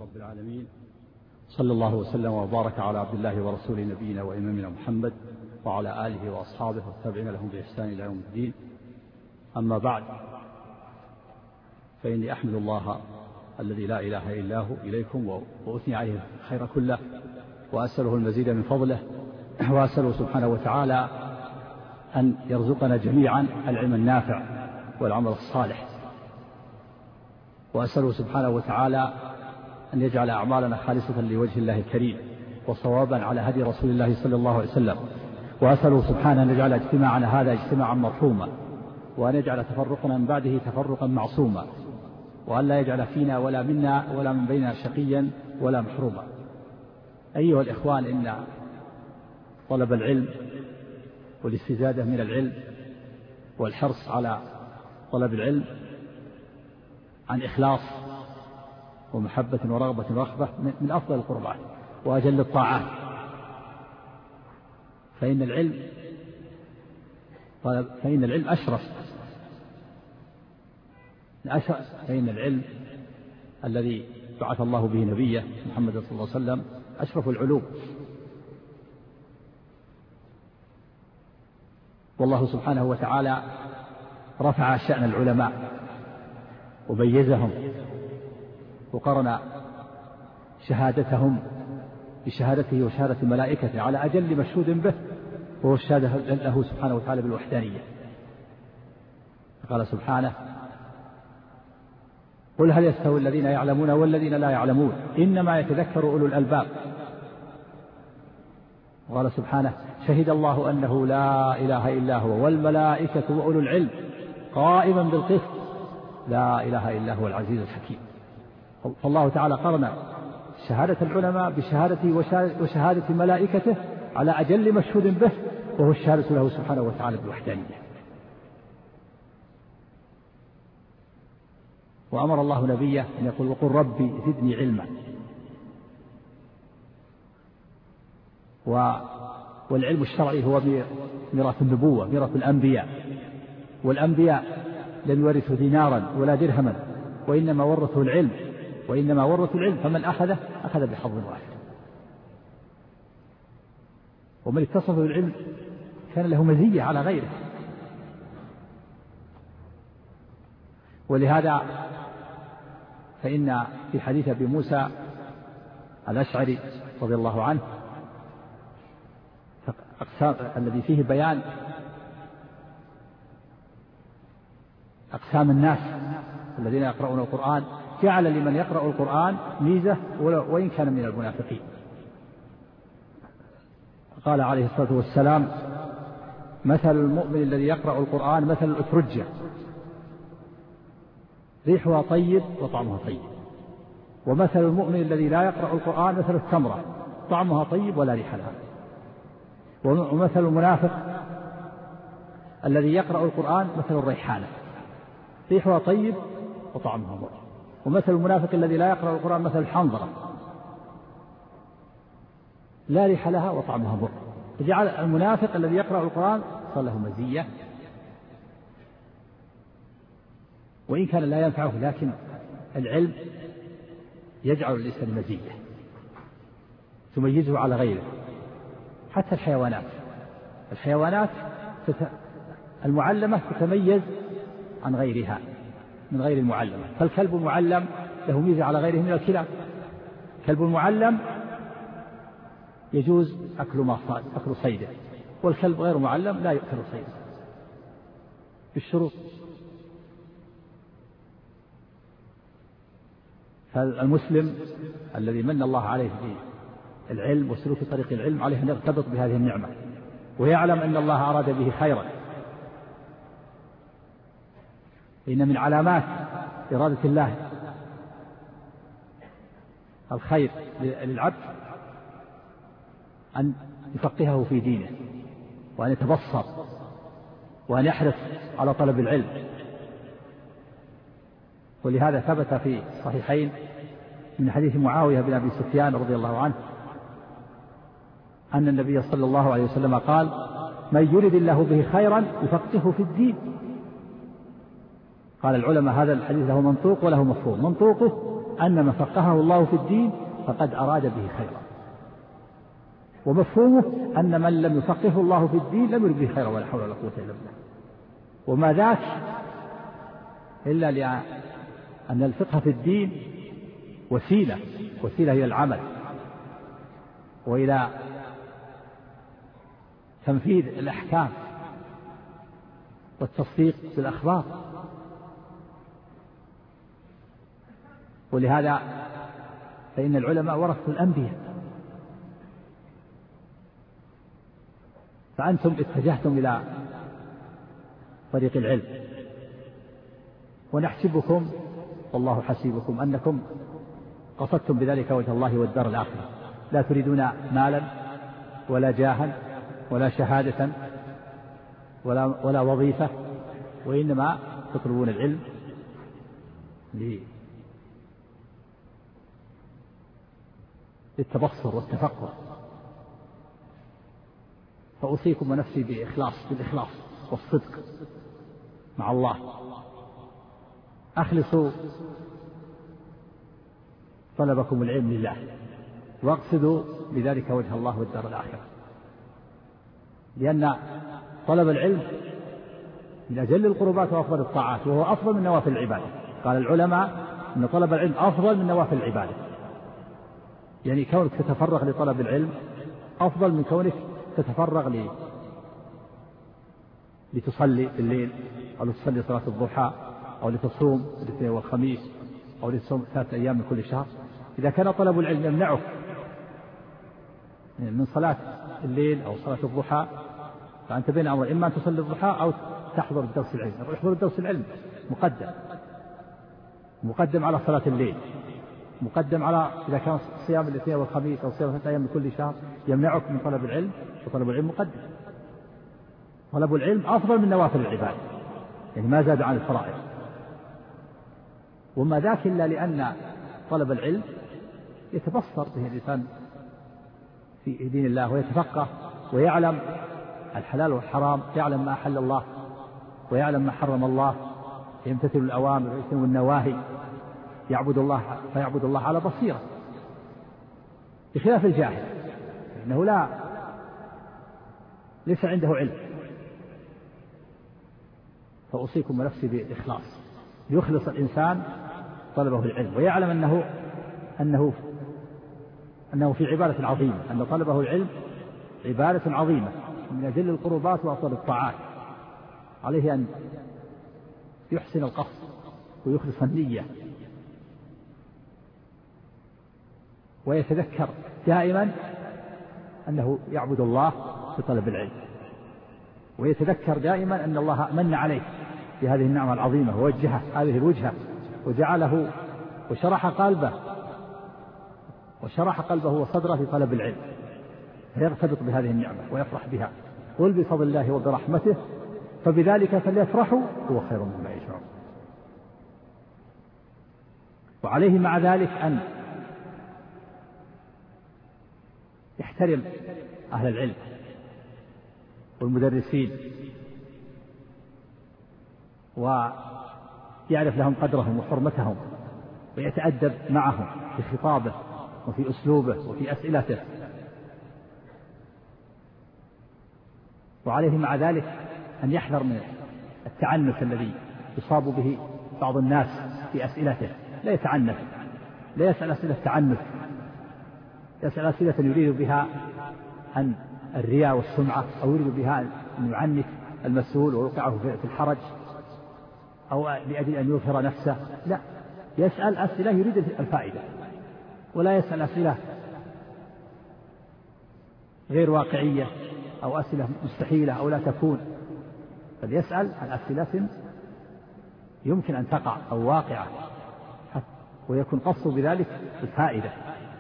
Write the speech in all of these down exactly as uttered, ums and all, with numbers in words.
رب العالمين، صلى الله وسلم وبارك على عبد الله ورسوله نبينا وإمامنا محمد وعلى آله وأصحابه والتابعين لهم بإحسان إلى يوم الدين. أما بعد، فإني أحمد الله الذي لا إله إلا هو إليكم وأثني عليه الخير كله، وأسأله المزيد من فضله، وأسأله سبحانه وتعالى أن يرزقنا جميعا العلم النافع والعمل الصالح، وأسأله سبحانه وتعالى أن يجعل أعمالنا خالصة لوجه الله الكريم وصوابا على هدي رسول الله صلى الله عليه وسلم، وأسأله سبحانه أن يجعل اجتماعنا هذا اجتماعا مرحوما، وأن يجعل تفرقنا من بعده تفرقا معصوما، وأن لا يجعل فينا ولا منا ولا من بيننا شقيا ولا محروما. أيها الإخوان، إن طلب العلم والاستزادة من العلم والحرص على طلب العلم عن إخلاص ومحبة ورغبة ورغبة من أفضل القربات وأجل الطاعات، فإن العلم فإن العلم أشرف فإن العلم الذي بعث الله به نبيه محمد صلى الله عليه وسلم أشرف العلوم، والله سبحانه وتعالى رفع شأن العلماء وبيزهم وقرن شهادتهم بشهادته وشهادة ملائكته على أجل مشهود به، وهو الشهادة له سبحانه وتعالى بالوحدانية. قال سبحانه: قل هل يستوي الذين يعلمون والذين لا يعلمون إنما يتذكر أولو الألباب. وقال سبحانه: شهد الله أنه لا إله إلا هو والملائكة وأولو العلم قائما بالقسط لا إله إلا هو العزيز الحكيم. فالله تعالى قرن شهادة العلماء بشهادته وشهادة ملائكته على أجل مشهود به، وهو الشهادة له سبحانه وتعالى بالوحدانية. وأمر الله نبيه أن يقول: وقل ربي زدني علما. والعلم الشرعي هو ميراث النبوة، ميراث الأنبياء، والأنبياء لم يورثوا دينارا ولا درهما، وإنما ورثوا العلم وإنما ورثوا العلم فمن أخذه أخذ بحظ وافر، ومن اتصف بالعلم كان له مزية على غيره. ولهذا فإن في حديث أبي موسى الأشعري رضي الله عنه أقسام الذي فيه بيان أقسام الناس الذين يقرؤون القرآن، جعل لمن يقرأ القرآن ميزة وإن كان من المنافقين. قال عليه الصلاة والسلام: مثل المؤمن الذي يقرأ القرآن مثل الأترجة ريحها طيب وطعمها طيب، ومثل المؤمن الذي لا يقرأ القرآن مثل التمرة طعمها طيب ولا ريح لها. ومثل المنافق الذي يقرأ القرآن مثل الريحانة ريحها طيب وطعمها مر. ومثل المنافق الذي لا يقرأ القرآن مثل الحنظلة لا ريح لها وطعمها مر. فجعل المنافق الذي يقرأ القرآن صار له مزية، وإن كان لا ينفعه، لكن العلم يجعل الإنسان مزية تميزه على غيره. حتى الحيوانات الحيوانات المعلمة تتميز عن غيرها من غير المعلمة. فالكلب المعلم له ميزة على غيره من الكلاب. كلب المعلم يجوز أكل ما صاد أكل صيده، والكلب غير معلم لا يؤكل صيده بالشروط. فالمسلم الذي من الله عليه بالعلم وسلوك طريق العلم عليه أن يرتبط بهذه النعمة، ويعلم أن الله أراد به خيرا. إن من علامات إرادة الله الخير للعبد أن يفقهه في دينه، وأن يتبصر، وأن يحرص على طلب العلم. ولهذا ثبت في الصحيحين من حديث معاوية بن أبي سفيان رضي الله عنه أن النبي صلى الله عليه وسلم قال: من يرد الله به خيرا يفقهه في الدين. قال العلماء: هذا الحديث له منطوق وله مفهوم. منطوقه أن من فقهه الله في الدين فقد أراد به خيرا، ومفهومه أن من لم يفقهه الله في الدين لم يرد به خيرا ولا حول ولا قوة إلا بالله. وما ذاك إلا لأن الفقه في الدين وسيلة وسيلة إلى العمل وإلى تنفيذ الأحكام والتصديق بالأخبار. ولهذا فإن العلماء ورثة الأنبياء، فأنتم اتجهتم إلى طريق العلم، ونحسبكم والله حسيبكم أنكم قصدتم بذلك وجه الله والدار الآخرة، لا تريدون مالا ولا جاها ولا شهادة ولا, ولا وظيفة، وإنما تطلبون العلم للتبصر والتفقه. فأوصيكم ونفسي بإخلاص بالإخلاص والصدق مع الله. أخلصوا طلبكم العلم لله، واقصدوا بذلك وجه الله والدار الآخرة، لأن طلب العلم من أجل القربات وأفضل الطاعات، وهو أفضل من نوافل العبادة. قال العلماء أن طلب العلم أفضل من نوافل العبادة، يعني كونك تتفرغ لطلب العلم أفضل من كونك تتفرغ لي لتصلي بالليل، أو لتصلي صلاة الضحى، أو لتصوم الاثنين والخميس، أو لتصوم ثلاثة أيام من كل شهر. إذا كان طلب العلم يمنعك من صلاة الليل أو صلاة الضحى فأنت بين أمر، إما أن تصلي الضحى أو تحضر الدرس العلم. احضر الدرس العلم مقدم مقدم على صلاة الليل، مقدم على إذا كان صيام الاثنين والخميس أو صيام ثلاثة أيام من كل شهر يمنعك من طلب العلم، وطلب العلم مقدم. طلب العلم أفضل من نوافل العبادة، يعني ما زاد عن الفرائض. وما ذاك إلا لأن طلب العلم يتبصر به الإنسان في دين الله، ويتفقه ويعلم الحلال والحرام، يعلم ما أحل الله ويعلم ما حرم الله، يمتثل الأوامر ويجتنب النواهي، يعبد الله فيعبد الله على بصيرة، بخلاف الجاهل إنه لا ليس عنده علم. فأوصيكم ونفسي بالإخلاص، يخلص الإنسان طلبه العلم، ويعلم أنه أنه أنه في عبادة عظيمة، أن طلبه العلم عبادة عظيمة من أجل القربات وأفضل الطاعات. عليه أن يحسن القصد ويخلص النية، ويتذكر دائما أنه يعبد الله بطلب العلم، ويتذكر دائما أن الله من عليه بهذه النعمة العظيمة، ووجهه هذه الوجهة وجعله وشرح قلبه وشرح قلبه وصدره في طلب العلم، فيرتبط بهذه النعمة ويفرح بها. قل بفضل الله وبرحمته فبذلك فليفرحوا هو خير مما يجمعون. وعليه مع ذلك أن يحترم أهل العلم والمدرسين، ويعرف لهم قدرهم وحرمتهم، ويتأدب معهم في خطابه وفي أسلوبه وفي أسئلته. وعليه مع ذلك أن يحذر من التعنت الذي يصاب به بعض الناس في أسئلته، لا يتعنت، لا يسأل أسئلة تعنت، يسأل أسئلة يريد بها أن الرياء والسمعة، أو يريد بها أن يعنت المسؤول ويوقعه في الحرج، أو لأجل أن يظهر نفسه. لا، يسأل أسئلة يريد الفائدة، ولا يسأل أسئلة غير واقعية أو أسئلة مستحيلة أو لا تكون، بل يسأل عن أسئلة يمكن أن تقع أو واقعة، ويكون قصده بذلك الفائدة.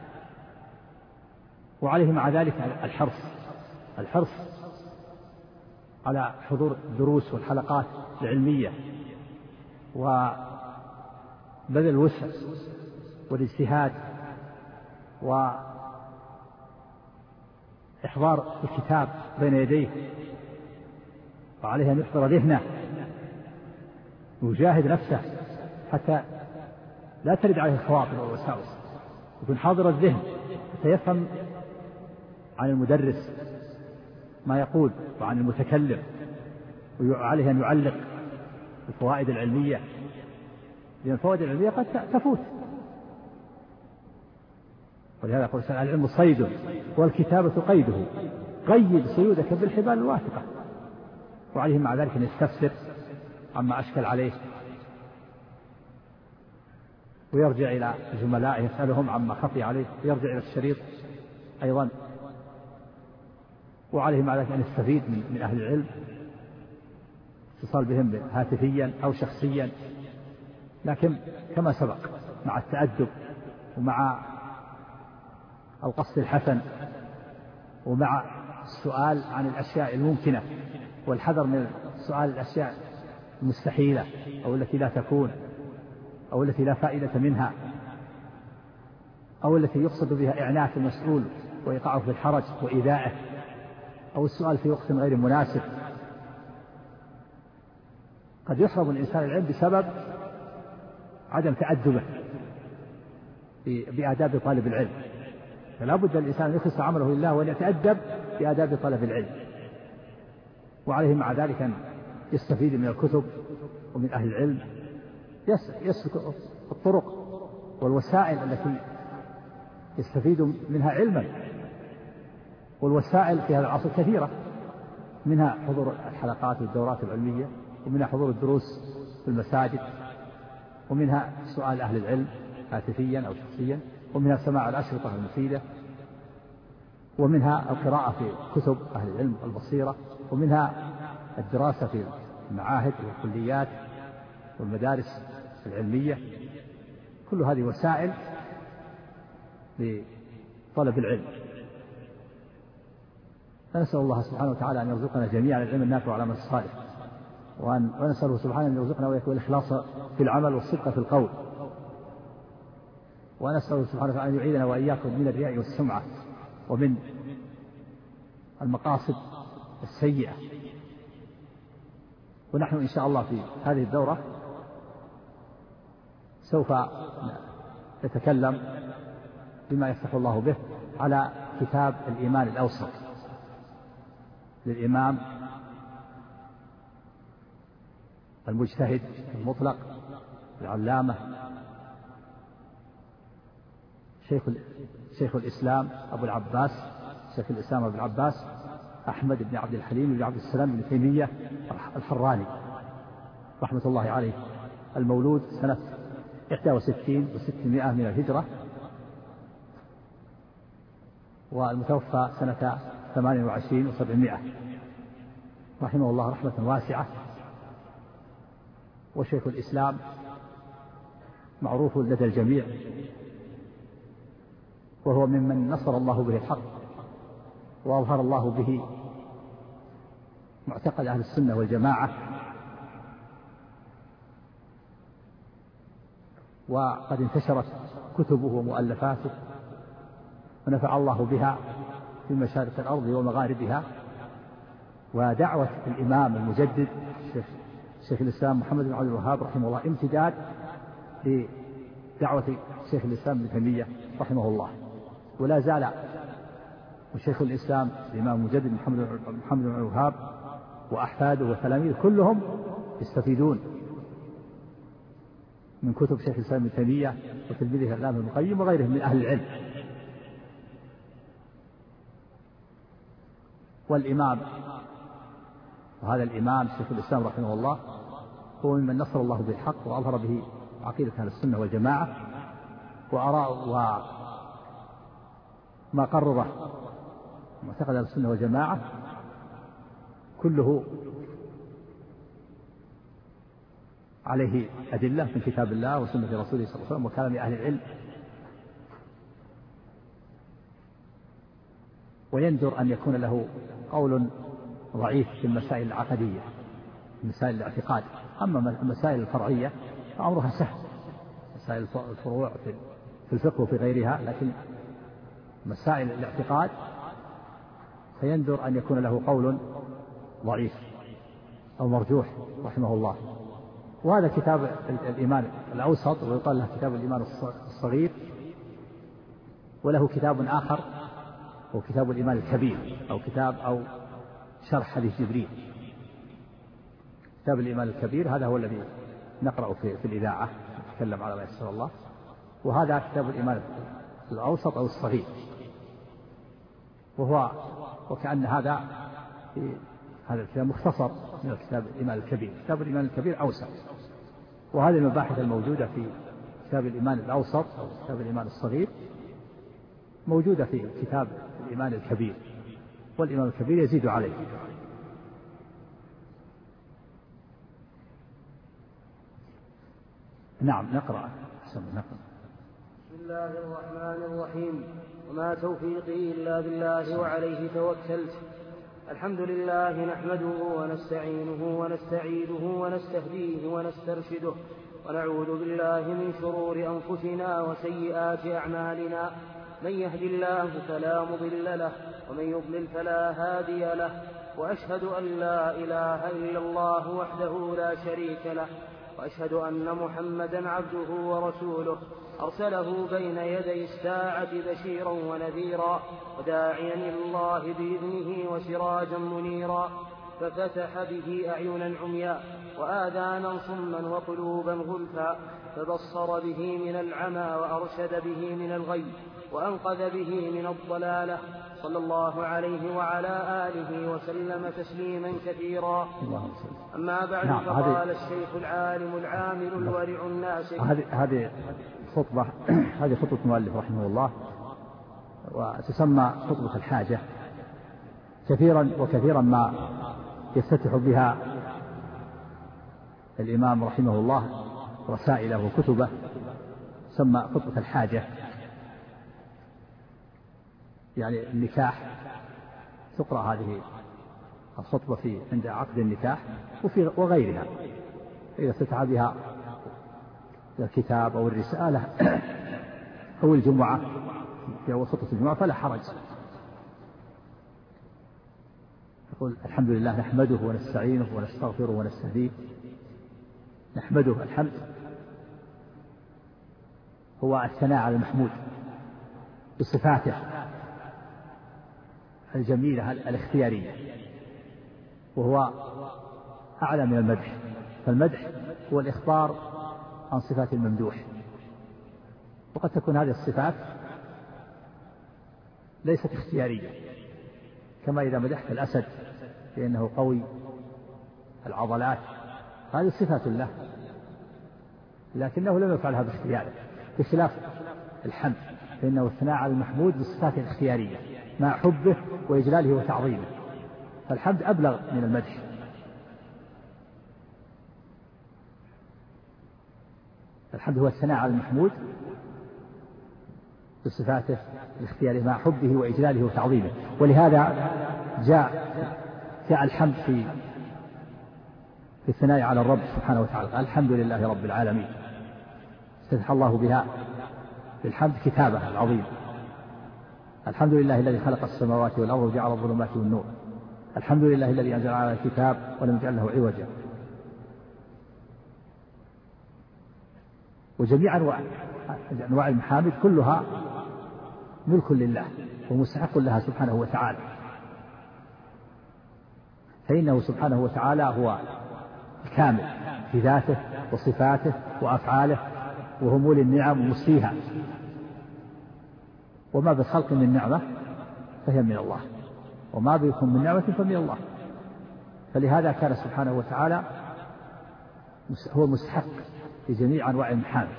وعليه مع ذلك الحرص الحرص على حضور الدروس والحلقات العلمية، وبذل الوسع والاجتهاد، وإحضار الكتاب بين يديه. وعليه أن يحضر ذهنه ويجاهد نفسه حتى لا ترد عليه الخواطر والوساوس، يكون حاضر الذهن، فيفهم عن المدرس ما يقول وعن المتكلم، وعليه أن يعلق الفوائد العلمية، لأن الفوائد العلمية قد تفوت. ولهذا يقول العلم صيد والكتابة قيده، قيد صيودك بالحبال الواثقة. وعليه مع ذلك أن يستفسر عما أشكل عليه، ويرجع إلى زملائه يسألهم عما خفي عليه، ويرجع إلى الشريط أيضا. وعليه مع ذلك أن يستفيد من أهل العلم، اتصال بهم هاتفيا أو شخصيا، لكن كما سبق مع التأدب ومع القصد الحسن، ومع السؤال عن الأشياء الممكنة، والحذر من سؤال الأشياء المستحيلة أو التي لا تكون، أو التي لا فائدة منها، أو التي يقصد بها إعناف المسؤول وإيقاعه في الحرج وإيذائه، أو السؤال في وقت غير مناسب. قد يحرم الإنسان العلم بسبب عدم تأدبه بآداب طالب العلم، فلا بد الإنسان يخلص عمله لله وأن يتأدب بآداب طلب العلم. وعليه مع ذلك أن يستفيد من الكتب ومن أهل العلم، يسلك الطرق والوسائل التي يستفيد منها علما. والوسائل في هذا العصر كثيرة، منها حضور الحلقات والدورات العلمية، ومنها حضور الدروس في المساجد، ومنها سؤال أهل العلم هاتفيا أو شخصيا، ومنها سماع الأشرطة المفيدة، ومنها القراءة في كتب أهل العلم البصيرة، ومنها الدراسة في المعاهد والكليات والمدارس العلمية. كل هذه وسائل لطلب العلم. فنسأل الله سبحانه وتعالى أن يرزقنا جميعا العلم النافع والعمل الصالح، وأن ونسأله سبحانه أن يرزقنا ويكون الإخلاص في العمل والصدق في القول، ونسأله سبحانه وتعالى أن يعيذنا وإياكم من الرياء والسمعة ومن المقاصد السيئة. ونحن إن شاء الله في هذه الدورة سوف نتكلم بما يفتح الله به على كتاب الإيمان الأوسط للإمام المجتهد المطلق العلامة شيخ شيخ الإسلام أبو العباس شيخ الإسلام أبو العباس أحمد بن عبد الحليم بن عبد السلام بن تيمية الحراني رحمة الله عليه، المولود سنة إحدى وستين وستمائة من الهجرة، والمتوفى سنة ثمان وعشرين وسبعمائة، رحمه الله رحمة واسعة. وشيخ الإسلام معروف لدى الجميع، وهو ممن نصر الله به الحق وأظهر الله به معتقد أهل السنة والجماعة، وقد انتشرت كتبه ومؤلفاته ونفع الله بها في مشارق الأرض ومغاربها. ودعوة الإمام المجدد شيخ, شيخ الإسلام محمد بن عبد الوهاب رحمه الله امتداد لدعوة شيخ الإسلام ابن تيمية رحمه الله، ولا زال وشيخ الإسلام الإمام المجدد محمد محمد بن عبد الوهاب وأحفاده وتلاميذه كلهم يستفيدون من كتب شيخ الإسلام ابن تيمية وتلميذه الإمام ابن القيم وغيرهم من أهل العلم. والإمام وهذا الإمام شيخ الإسلام رحمه الله هو ممن نصر الله بالحق وأظهر به عقيدة أهل السنة والجماعة، وأراء وما قرره معتقد أهل السنة والجماعة كله عليه أدلة من كتاب الله وسنة رسوله صلى الله عليه وسلم وكلام أهل العلم. ويندر أن يكون له قول ضعيف في المسائل العقدية، مسائل الاعتقاد. أما المسائل الفرعية فأمرها سهل، مسائل الفروع في الفقه وفي غيرها، لكن مسائل الاعتقاد فيندر أن يكون له قول ضعيف أو مرجوح رحمه الله. وهذا كتاب الإيمان الأوسط، ويقال له كتاب الإيمان الصغير، وله كتاب آخر هو كتاب الإيمان الكبير، أو كتاب أو شرح حديث جبريل. كتاب الإيمان الكبير هذا هو الذي نقرأه في, في الإذاعة، نتكلم على ما يسر الله، وهذا كتاب الإيمان الأوسط أو الصغير، وهو وكأن هذا هذا الكتاب مختصر من كتاب الإيمان الكبير. كتاب الإيمان الكبير أوسع، وهذه المباحث الموجودة في كتاب الإيمان الأوسط أو كتاب الإيمان الصغير موجودة في كتاب الإيمان الكبير، والإيمان الكبير يزيد عليه. نعم نقرأ. نقرأ. بسم الله الرحمن الرحيم. وما توفيقي إلا بالله وعليه توكلت. الحمد لله نحمده ونستعينه ونستعيده ونستهديه ونسترشده، ونعوذ بالله من شرور أنفسنا وسيئات أعمالنا. من يهد الله فلا مضل له، ومن يضلل فلا هادي له. وأشهد أن لا إله إلا الله وحده لا شريك له، وأشهد أن محمدا عبده ورسوله أرسله بين يدي الساعة بشيرا ونذيرا، وداعيا إلى الله بإذنه وسراجا منيرا، ففتح به أعينا عمياء وآذانا صما وقلوبا غلفا، فبصر به من العمى وأرشد به من الغي، وأنقذ به من الضلالة. صلى الله عليه وعلى آله وسلم تسليما كثيرا. أما بعد، نعم. فقال الشيخ العالم العامل الورع الناس. هذه خطبة هذه خطبة المؤلف رحمه الله، وتسمى خطبة الحاجة. كثيرا وكثيرا ما يفتتح بها الإمام رحمه الله رسائله وكتبه، تسمى خطبة الحاجة. يعني النكاح تقرأ هذه الخطبة في عند عقد النكاح وفي وغيرها، إذا افتتح بها الكتاب أو الرسالة أو الجمعة في أول خطبة الجمعة فلا حرج. يقول الحمد لله نحمده ونستعينه ونستغفره ونستهديه. نحمده، الحمد هو الثناء على المحمود بصفاته الجميلة الاختيارية، وهو أعلى من المدح. فالمدح هو الإخبار عن صفات الممدوح، وقد تكون هذه الصفات ليست اختيارية، كما إذا مدحت الأسد لأنه قوي العضلات، هذه صفات له لكنه لم يفعلها باختياره، بخلاف الحمد فإنه الثناء على المحمود بالصفات الاختيارية مع حبه وإجلاله وتعظيمه، فالحمد أبلغ من المدح. الحمد هو الثناء على المحمود بصفاته الاختيارية مع حبه وإجلاله وتعظيمه، ولهذا جاء جاء الحمد في في الثناء على الرب سبحانه وتعالى. الحمد لله رب العالمين، استفتح الله بها بالحمد كتابه العظيم. الحمد لله الذي خلق السماوات والأرض وجعل الظلمات والنور. الحمد لله الذي أنزل على الكتاب ولم يجعل له عوجا. وجميع أنواع المحامد كلها ملك لله ومستحق لها سبحانه وتعالى، فإنه سبحانه وتعالى هو الكامل في ذاته وصفاته وأفعاله، وهو مولي النعم ومسيها، وما بخلق من نعمة فهي من الله، وما بكم من نعمة فمن الله. فلهذا كان سبحانه وتعالى هو مستحق لجميع أنواع المحامد،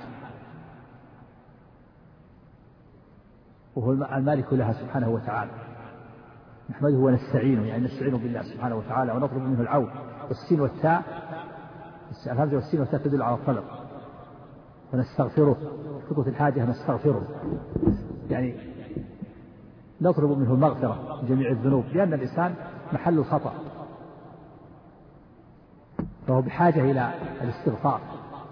وهو المالك لها سبحانه وتعالى. نحمده ونستعينه، يعني نستعين بالله سبحانه وتعالى ونطلب منه العون. والسين والتاء، الهمزة والسين والتاء تدل على الطلب. ونستغفره، خطوة الحاجة نستغفره، يعني نطلب منه المغفرة من جميع الذنوب، لأن الإنسان محل الخطأ، فهو بحاجة إلى الاستغفار.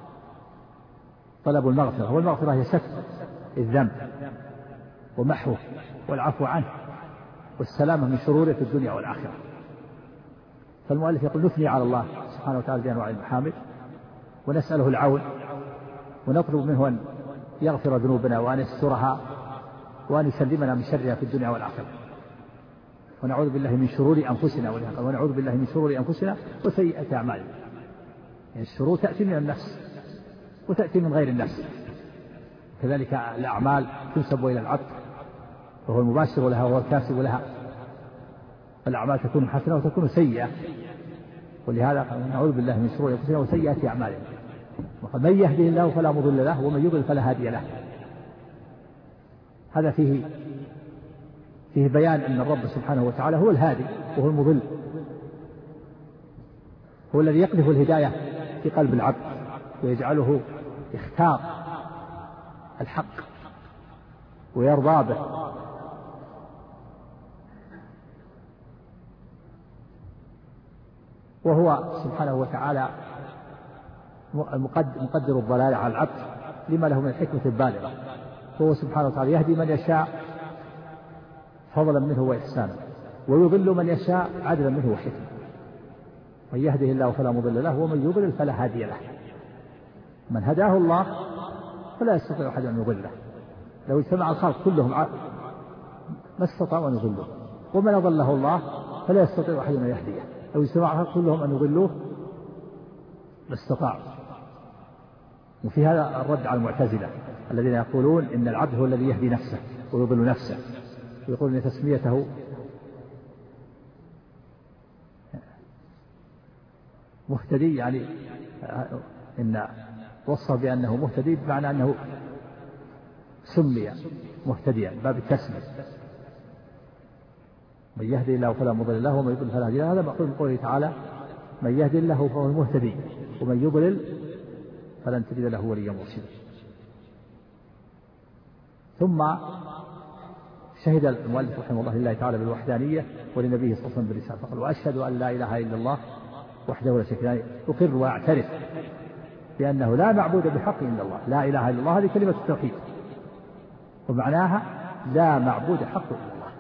طلب المغفرة، والمغفرة هي ستر الذنب ومحوه والعفو عنه والسلامة من شروره في الدنيا والآخرة. فالمؤلف يقول نثني على الله سبحانه وتعالى بأنواع المحامد، ونسأله العون ونطلب منه أن يغفر ذنوبنا وأن يسترها وأن يسلمنا من شرها في الدنيا والآخرة. ونعوذ بالله من شرور أنفسنا ونعوذ بالله من شرور أنفسنا وسيئات أعمالنا. يعني الشرور تأتي من النفس وتأتي من غير النفس. كذلك الأعمال تنسب إلى العبد وهو المباشر لها وهو الكاسب لها، فالأعمال تكون حسنة وتكون سيئة، ولهذا نعوذ بالله من شرور أنفسنا وسيئات أعمالنا. من يهده الله فلا مضل له ومن يضلل فلا هادي له. هذا فيه فيه بيان أن الرب سبحانه وتعالى هو الهادي وهو المضل، هو الذي يقذف الهداية في قلب العبد ويجعله يختار الحق ويرضى به. وهو سبحانه وتعالى مقدر الضلال على العبد لما له من الحكمة البالغة، فهو سبحانه وتعالى يهدي من يشاء فضلا منه وإحسانا، ويضل من يشاء عدلا منه وحكمة. من يهده الله فلا مضل له ومن يضلل فلا هادي له. من هداه الله فلا يستطيع أحد أن يضله، لو اجتمع الخلق كلهم ما استطاعوا أن يضلوه، ومن أضله الله فلا يستطيع أحد أن يهديه، لو اجتمع الخلق كلهم أن يضلوه ما استطاعوا. وفي هذا الرد على المعتزلة الذين يقولون إن العبد هو الذي يهدي نفسه ويضل نفسه، ويقول إن تسميته مهتدي يعني إن وصف بأنه مهتدي بمعنى أنه سمي مهتديا باب التسمية. من يهدي الله فلا مضل له ومن يضلل فلا هادي له. هذا مأخوذ من قوله تعالى من يهدي الله فهو المهتدي ومن يضلل فلن تجد له وليا مرشدا. ثم شهد المؤلف رحمه الله لله تعالى بالوحدانية ولنبيه صلى الله عليه وسلم بالرسالة، فقال وأشهد أن لا إله إلا الله وحده لا شريك له، أقر وأعترف بأنه لا معبود بحق إلا الله. لا إله إلا الله هذه كلمة التوحيد، ومعناها لا معبود حق إلا الله.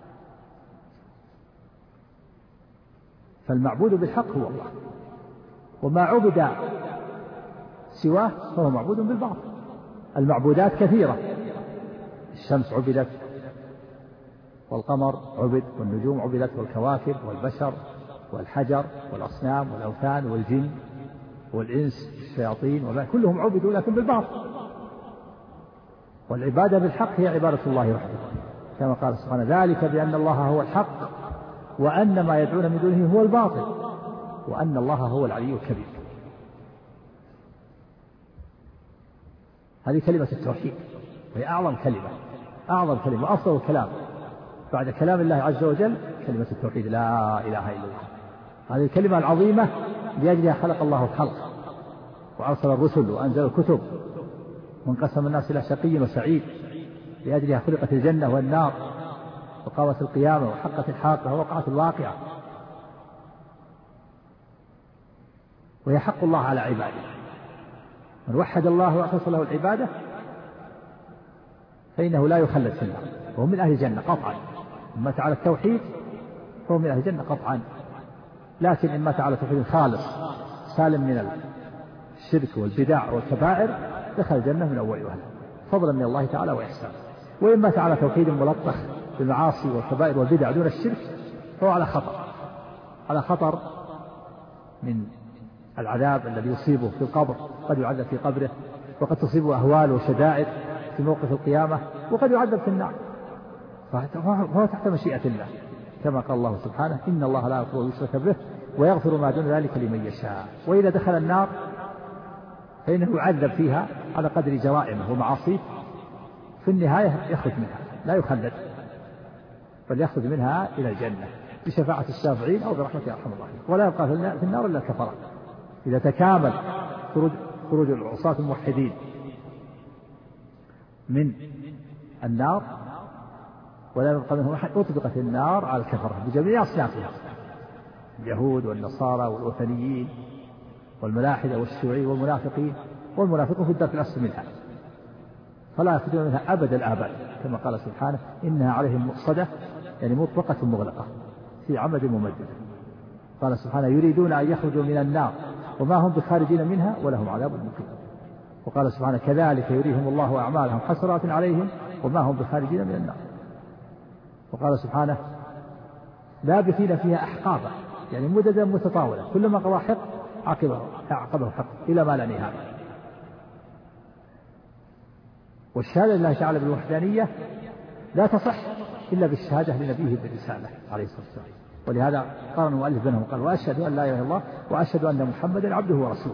فالمعبود بالحق هو الله، وما عبد سواه فهو معبود بالباطل. المعبودات كثيرة، الشمس عبدت والقمر عبد والنجوم عبدت والكواكب والبشر والحجر والأصنام والأوثان والجن والإنس والشياطين كلهم عبدوا لكن بالباطل. والعبادة بالحق هي عبادة الله وحده، كما قال سبحانه ذلك بأن الله هو الحق وأن ما يدعون من دونه هو الباطل وأن الله هو العلي الكبير. هذه كلمة التوحيد، وهي أعظم كلمة أعظم كلمة وأفضل الكلام بعد كلام الله عز وجل كلمة التوحيد، لا إله إلا الله. هذه الكلمة العظيمة لأجلها خلق الله الخلق وأرسل الرسل وأنزل الكتب وانقسم الناس إلى شقي وسعيد، لأجلها خلقت الجنة والنار وقامت القيامة وحقت الحاقة ووقعت الواقعة. وهي حق الله على عباده، من وحد الله وأخلص له العبادة فإنه لا يخلد في النار وهو من أهل الجنة قطعا. إن مات على التوحيد فهو من أهل الجنة قطعا، لكن إن مات على توحيد خالص سالم من الشرك والبدع والكبائر دخل الجنة من أول وهلة فضلا من الله تعالى وإحسانه. وإن مات على توحيد ملطخ بالمعاصي والكبائر والبدع دون الشرك فهو على خطر على خطر من العذاب الذي يصيبه في القبر، قد يعذب في قبره وقد تصيبه أهوال وشدائد في موقف القيامة وقد يعذب في النار، فهو تحت مشيئة الله كما قال الله سبحانه إن الله لا يغفر يشرك به ويغفر ما دون ذلك لمن يشاء. وإذا دخل النار فإنه يعذب فيها على قدر جرائمه ومعاصيه، في النهاية يخرج منها لا يخلد بل يخرج منها إلى الجنة بشفاعة الشافعين أو برحمة أرحم الراحمين، ولا يبقى في النار إلا الكفرة إذا تكامل خروج خروج العصاة الموحدين من النار ولا يبقى منهم أحد. أطبقت النار على الكفرة بجميع أصنافها، اليهود والنصارى والوثنيين والملاحدة والشيوعيين والمنافقين، والمنافقون في الدرك الأسفل منها فلا يخرجون منها أبد الآباد كما قال سبحانه إنها عليهم مؤصدة يعني مطلقة مغلقة في عمد ممدد. قال سبحانه يريدون أن يخرجوا من النار وما هم بخارجين منها ولهم عذاب مقيم. وقال سبحانه كذلك يريهم الله أعمالهم حسرات عليهم وما هم بخارجين من النار. وقال سبحانه لابثين فيها أحقابا يعني مددا متطاولة كلما قضى حق عقبه أعقبه حق إلى ما لا نهاية. والشهادة لله تعالى بالوحدانية لا تصح إلا بالشهادة لنبيه بالرسالة عليه الصلاة والسلام. ولهذا قارن المؤلف بينهم قال وأشهد أن لا إله إلا الله وأشهد أن محمدا عبده ورسوله.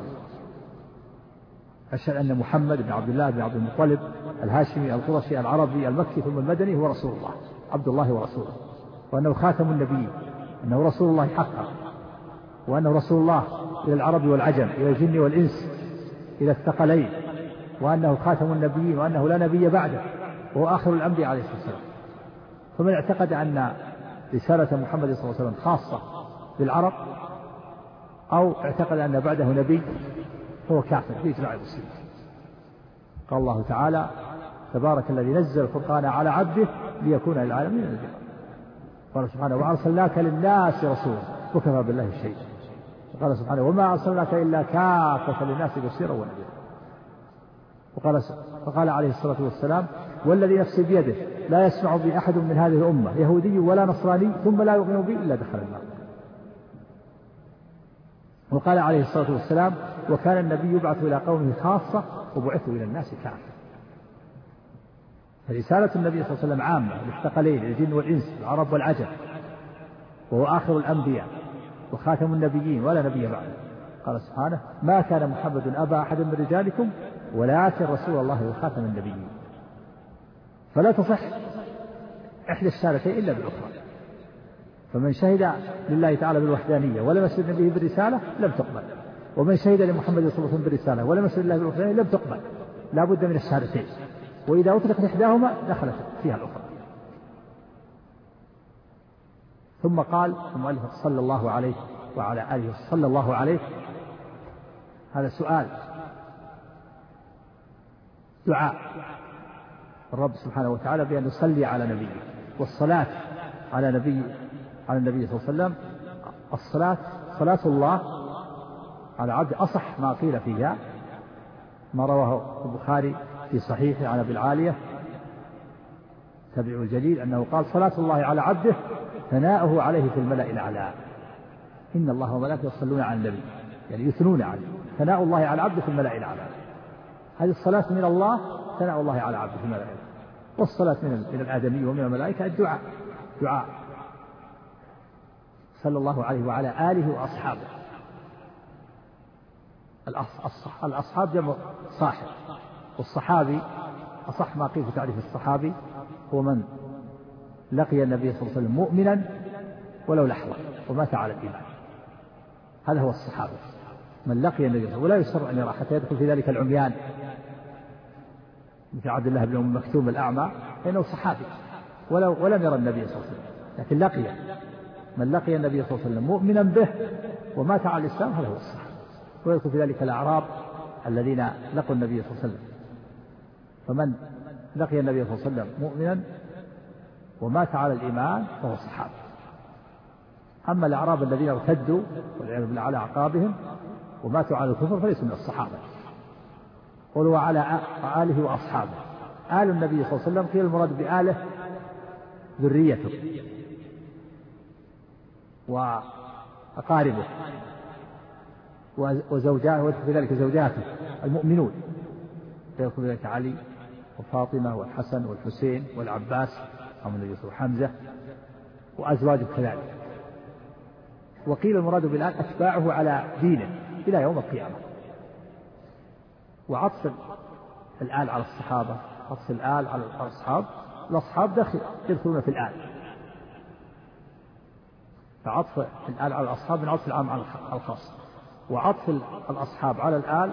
أشهد أن محمد بن عبد الله بن عبد المطلب الهاشمي القرشي العربي المكي ثم المدني هو رسول الله عبد الله ورسوله، وأنه خاتم النبيين، أنه رسول الله حقا، وأنه رسول الله إلى العرب والعجم إلى الجن والإنس إلى الثقلين، وأنه خاتم النبيين وأنه لا نبي بعده وهو آخر الأنبياء عليه الصلاة والسلام. فمن اعتقد أن رسالة محمد صلى الله عليه وسلم خاصة بالعرب أو اعتقد أن بعده نبي هو كافر بإجماع المسلمين. قال الله تعالى تبارك الذي نزل الفرقان على عبده ليكون للعالمين نذيرا. قال سبحانه وأرسلناك للناس رسولا وكفى بالله شهيدا. وقال سبحانه وما أرسلناك إلا كافة للناس بشيرا ونذيرا. وقال فقال عليه الصلاة والسلام والذي نفسي بيده لا يسمع بي أحد من هذه الأمة يهودي ولا نصراني ثم لا يؤمن بي إلا دخل النار. وقال عليه الصلاة والسلام وكان النبي يبعث إلى قومه خاصة وبعثوا إلى الناس كافة. فرسالة النبي صلى الله عليه وسلم عامة للثقلين الجن والإنس العرب والعجم، وهو آخر الأنبياء وخاتم النبيين ولا نبي بعده. قال سبحانه ما كان محمد أبا أحد من رجالكم ولكن رسول الله وخاتم النبيين. فلا تصح إحدى الشهادتين إلا بالأخرى. فمن شهد لله تعالى بالوحدانية ولم يشهد به بالرسالة لم تقبل، ومن شهد لمحمد صلى الله عليه وسلم بالرسالة ولم يشهد الله بالوحدانية لم تقبل. لا بد من الشهادتين، وإذا أطلقت إحداهما دخلت فيها الأخرى. ثم قال المؤلف صلى الله عليه وعلى آله صلى الله عليه. هذا سؤال دعاء الرب سبحانه وتعالى بأن نصلي على نبيه، والصلاة على نبي على النبي صلى الله عليه وسلم الصلاة صلاة الله على عبد أصح ما قيل فيها ما رواه البخاري في صحيحه عن أبي العالية تبع الجليل أنه قال صلاة الله على عبده ثناؤه عليه في الملأ الأعلى. إن الله وملائكته يصلون على النبي يعني يثنون عليه. ثناء الله على عبده في الملأ الأعلى. هذه الصلاة من الله ثناء الله على عبده في الملأ الأعلى. والصلاة من من الآدمي ومن الملائكة الدعاء دعاء صلى الله عليه وعلى آله وأصحابه. الأصحاب جمع صاحب، والصحابي أصح ما قيل في تعريف الصحابي هو من لقي النبي صلى الله عليه وسلم مؤمنا ولو لحظة ومات على الإيمان. هذا هو الصحابة من لقي النبي صلى الله عليه وسلم، ولا يسر أن يرى حتى يدخل في ذلك العميان مثل عبد الله بن أم مكتوم الأعمى فإنه صحابي ولو ولم يرى النبي صلى الله عليه وسلم، لكن لقي من لقي النبي صلى الله عليه وسلم مؤمنا به ومات على الإسلام هذا هو الصحابة. ويدخل في ذلك الأعراب الذين لقوا النبي صلى الله عليه وسلم. فمن لقي النبي صلى الله عليه وسلم مؤمنا ومات على الإيمان فهو صحابة. أما الأعراب الذين ارتدوا والعياذ بالله على أعقابهم وماتوا على الكفر فليسوا من الصحابة. قولوا على آله وأصحابه. آل النبي صلى الله عليه وسلم قيل المراد بآله ذريته وأقاربه وزوجاته ويدخل في ذلك زوجاته المؤمنون، يدخل في ذلك علي وفاطمة والحسن والحسين والعباس وحمزة وأزواجه كذلك. وقيل المراد بالآل أتباعه على دينه إلى يوم القيامة. وعطف الآل على الصحابة عطف الآل على الأصحاب، الأصحاب داخل يدخلون في الآل، فعطف الآل على الأصحاب من عطف العام على الخاص، وعطف الأصحاب على الآل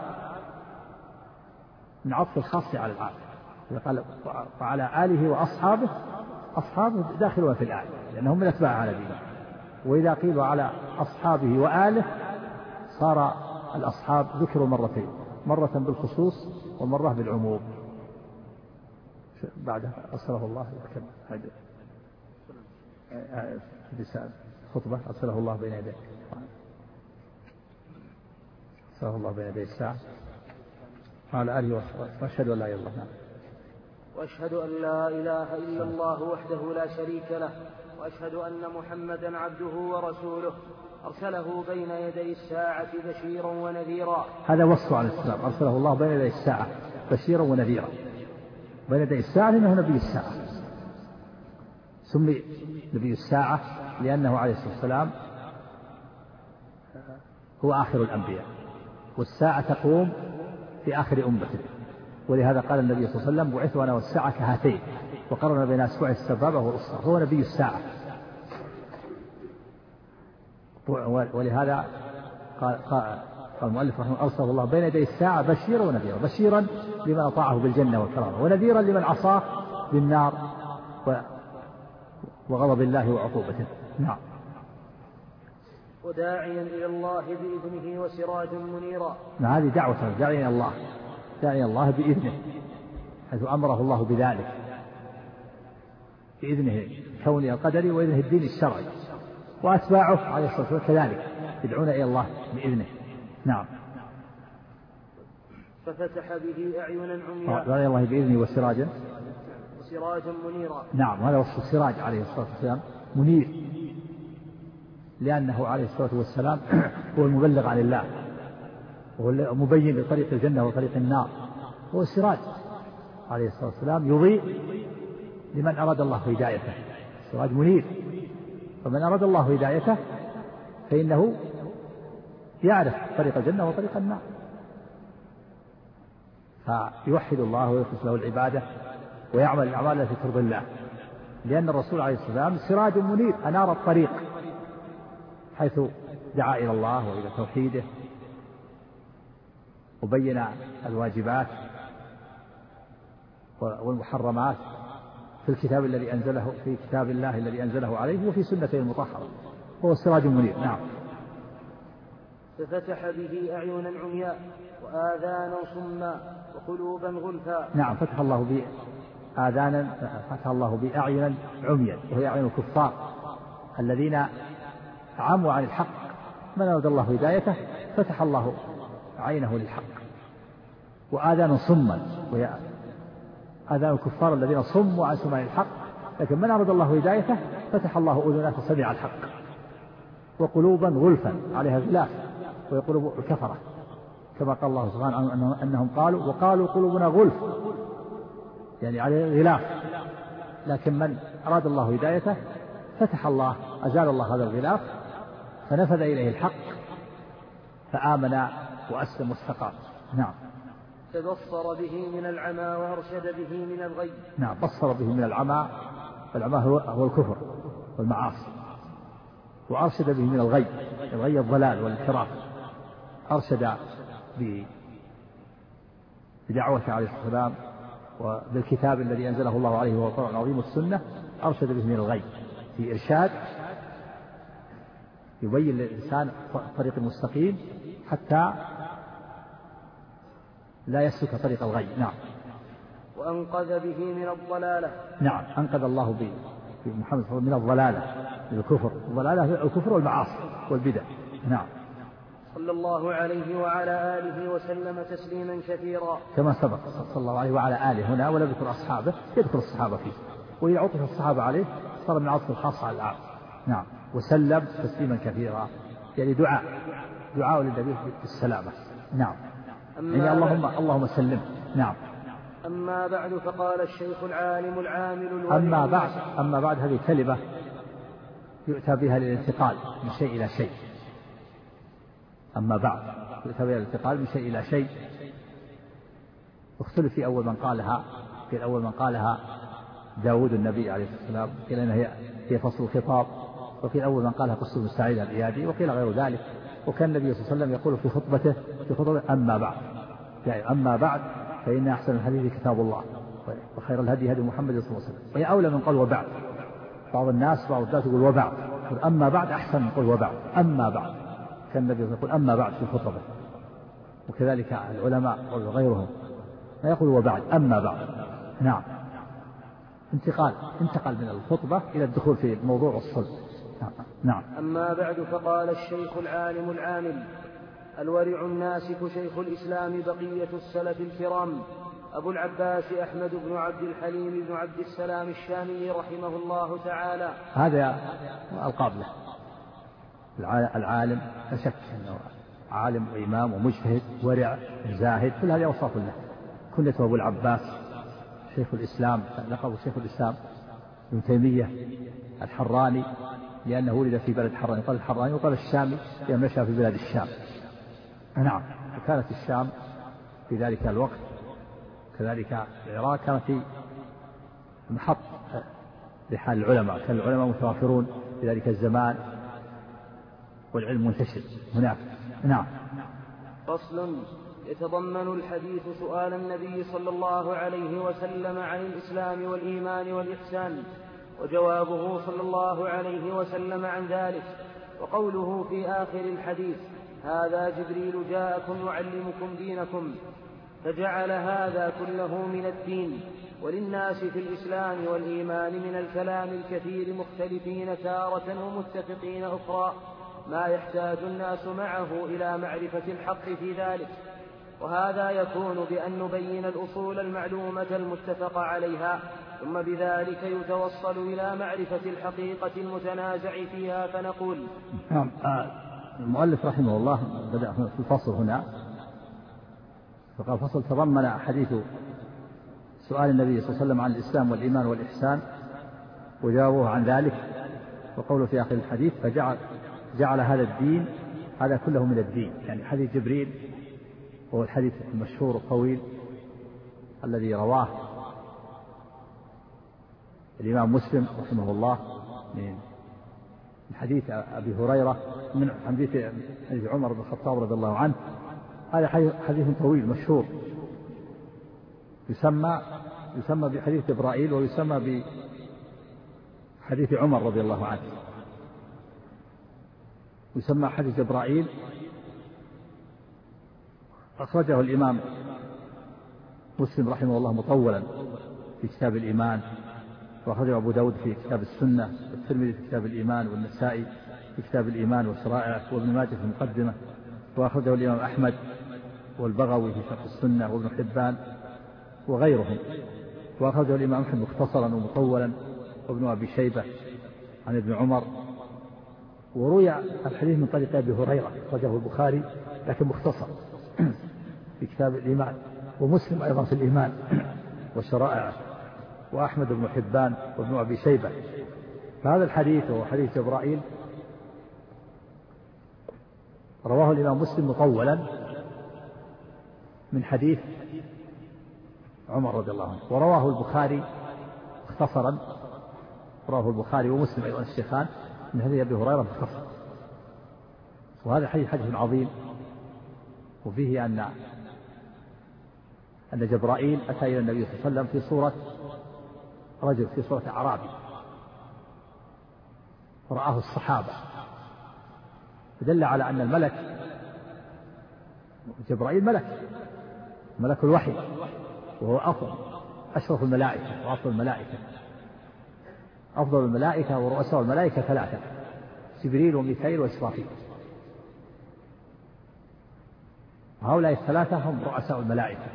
من عطف الخاص على الآل. قال وعلى آله وأصحابه، أصحابه داخلون في الآل لأنهم من أتباع على دينه. وإذا قيل على أصحابه وآله صار الأصحاب ذكروا مرتين، مرة بالخصوص ومرة بالعموم. بعدها أرسله الله هذا خطبة أرسله الله بين يديه. أرسله الله بين يدي الساعة وعلى آله وصحبه وأشهد أن لا إله إلا الله. وأشهد أن لا إله إلا الله وحده لا شريك له وأشهد أن محمدا عبده ورسوله أرسله بين يدي الساعة بشيرا ونذيرا. هذا وصف عليه السلام، أرسله الله بين يدي الساعة بشيرا ونذيرا. بين يدي الساعة لأنه نبي الساعة، سمي نبي الساعة لأنه عليه الصلاة والسلام هو آخر الأنبياء، والساعة تقوم في آخر أمته، ولهذا قال النبي صلى الله عليه وسلم بعثت أنا والساعة كهاتين، وقرن بين أسبوع السبابة والأسرة، هو نبي الساعة. ولهذا قال, قال المؤلف رحمه الله أرسل الله بين يدي الساعة بشيرا ونذيرا، بشيرا لمن أطاعه بالجنة والكرامة، ونذيرا لمن عصاه بالنار وغضب الله وعقوبته. نعم. وداعيا إلى الله بإذنه وسراجا منيرا. نعم، هذه دعوة داعيا إلى الله، داعيا إلى الله بإذنه، حيث أمره الله بذلك، بإذنه كونه القدري وإذنه الدين الشرعي، وأتباعه عليه الصلاة والسلام كذلك يدعون إلى الله بإذنه. نعم. ففتح به أعينا عمياء. داعيا الله بإذنه وسراجا وسراجا منيرا. نعم، هذا وصف السراج عليه الصلاة والسلام، منير، لأنه عليه الصلاة والسلام هو المبلغ عن الله، وهو المبين لطريق الجنة وطريق النار، هو السراج عليه الصلاة والسلام، يضيء لمن أراد الله هدايته، السراج منير، فمن أراد الله هدايته فإنه يعرف طريق الجنة وطريق النار، فيوحد الله ويخلص له العبادة ويعمل الأعمال التي ترضي الله، لأن الرسول عليه الصلاة والسلام سراج منير أنار الطريق، حيث دعا إلى الله وإلى توحيده، وبين الواجبات والمحرمات في الكتاب الذي أنزله، في كتاب الله الذي أنزله عليه، وفي سنته المطهرة، هو السراج المنير. نعم. ففتح به أعينا عمياء وآذانا صما وقلوبا غلفا. نعم، فتح الله بآذانا، فتح الله بأعينا عميا، وهي أعين الكفار الذين عموا عن الحق، من أراد الله هدايته فتح الله عينه للحق. وآذان صما، وهي آذان الكفار الذين صموا عن سماع الحق، لكن من أراد الله هدايته فتح الله أذنه فسمع الحق. وقلوبا غلفا عليها غلاف، وهي قلوب الكفرة، كما قال الله سبحانه أنهم قالوا وقالوا قلوبنا غلف، يعني عليه غلاف، لكن من أراد الله هدايته فتح الله، أزال الله هذا الغلاف فنفذ إليه الحق فآمن وأسلم واستقام. نعم. فبصر به من العمى وأرشد به من الغي. نعم، بصر به من العمى، والعمى هو, هو الكفر والمعاصي، وأرشد به من الغي، الغي الضلال والانحراف، أرشد بدعوته عليه الصلاة والسلام وبالكتاب الذي أنزله الله عليه وهو القرآن العظيم والسنة، أرشد به من الغي في إرشاد يبين للإنسان طريق المستقيم حتى لا يسلك طريق الغي. نعم. وأنقذ به من الضلالة. نعم، أنقذ الله به محمد صلى الله عليه وسلم من الضلالة، من الكفر، الضلالة الكفر والمعاصي والبدع. نعم. صلى الله عليه وعلى آله وسلم تسليما كثيرا، كما سبق صلى الله عليه وعلى آله، هنا ولا يذكر أصحابه، يذكر الصحابة فيه، وإذا عطف الصحابة عليه صار من عطف الخاص على العام. نعم. وسلم تسليما كثيرا، يعني دعاء دعاء للنبي بالسلامة. نعم، يعني اللهم اللهم سلم. نعم. أما بعد، فقال الشيخ العالم العامل الورع. أما بعد أما بعد هذه كلمة يؤتى بها للانتقال من شيء إلى شيء. أما بعد يؤتى بها للانتقال من شيء إلى شيء، واختلف في أول من قالها، في أول من قالها داود النبي عليه الصلاة والسلام، قيل أنها هي هي فصل الخطاب، وقيل أول من قالها قصة بن سعيد الإيادي، وقيل غير ذلك. وكان النبي صلى الله عليه وسلم يقول في خطبته في خطبته أما بعد، يعني أما بعد فإن أحسن الحديث كتاب الله، وخير الهدي هدي محمد صلى الله عليه وسلم، وهي أولى من قول وبعد. بعض الناس بعض الناس يقول وبعد، يقول أما بعد أحسن من قول وبعد. أما بعد كان النبي يقول أما بعد في خطبه، وكذلك العلماء وغيرهم لا يقول وبعد، أما بعد. نعم، انتقال انتقل من الخطبة إلى الدخول في الموضوع والصلب. نعم. أما بعد، فقال الشيخ العالم العامل الورع الناسك شيخ الإسلام بقية السلف الكرام أبو العباس أحمد بن عبد الحليم بن عبد السلام الشامي رحمه الله تعالى. هذا ألقاب له، العالم لا شك أنه عالم وإمام ومجتهد ورع زاهد، كل هذه أوصاف له. كنيته أبو العباس شيخ الإسلام، لقبه شيخ الإسلام ابن تيمية الحراني لأنه ولد في بلد حراني، قال الحراني، وقال الشامي لأنه نشأ في بلاد الشام. نعم، وكانت الشام في ذلك الوقت كذلك العراق كانت في محط لحال العلماء، كان العلماء متوافرون في ذلك الزمان والعلم منتشر هناك. نعم. فصل. يتضمن الحديث سؤال النبي صلى الله عليه وسلم عن الإسلام والإيمان والإحسان، وجوابه صلى الله عليه وسلم عن ذلك، وقوله في آخر الحديث: هذا جبريل جاءكم يعلمكم دينكم، فجعل هذا كله من الدين. وللناس في الإسلام والإيمان من الكلام الكثير مختلفين تارة ومتفقين أخرى ما يحتاج الناس معه إلى معرفة الحق في ذلك، وهذا يكون بأن نبين الأصول المعلومة المتفق عليها، ثم بذلك يتوصل إلى معرفة الحقيقة المتنازع فيها. فنقول نعم. المؤلف رحمه الله بدأ في الفصل هنا فقال: فصل تضمن حديث سؤال النبي صلى الله عليه وسلم عن الإسلام والإيمان والإحسان وجاوبه عن ذلك، وقوله في آخر الحديث: فجعل جعل هذا الدين هذا كله من الدين. يعني حديث جبريل وهو الحديث المشهور الطويل الذي رواه الإمام مسلم رحمه الله من حديث أبي هريرة من حديث عمر بن الخطاب رضي الله عنه. هذا حديث طويل مشهور يسمى يسمى بحديث جبرائيل ويسمى بحديث عمر رضي الله عنه. يسمى حديث جبرائيل، أخرجه الإمام مسلم رحمه الله مطولا في كتاب الإيمان، وأخرجه أبو داود في كتاب السنة، والترمذي في كتاب الإيمان، والنسائي في كتاب الإيمان وشرائعه، وابن ماجه في المقدمة، وأخرجه الإمام أحمد والبغوي في شرح السنة، وابن حبان وغيرهم، وأخرجه الإمام أحمد مختصرا ومطولا، وابن أبي شيبة عن ابن عمر. وروي الحديث من طريق أبي هريرة أخرجه البخاري لكن مختصر في كتاب الإيمان، ومسلم أيضا في الإيمان وشرائعه، وأحمد بن حبان وابن أبي شيبة. فهذا الحديث هو حديث جبرائيل رواه الإمام مسلم مطولا من حديث عمر رضي الله عنه، ورواه البخاري مختصرا، رواه البخاري ومسلم أيضا الشيخان من حديث أبي هريرة مختصر. وهذا حديث حديث عظيم، وفيه أن أن جبرائيل أتى إلى النبي صلى الله عليه وسلم في صورة رجل، في صورة أعرابي، ورآه الصحابة، فدل على أن الملك جبرائيل ملك ملك الوحي، وهو أفضل أشرف الملائكة وأفضل الملائكة. أفضل الملائكة ورؤساء الملائكة ثلاثة: جبريل وميكائيل وإسرافيل. وهؤلاء الثلاثة هم رؤساء الملائكة،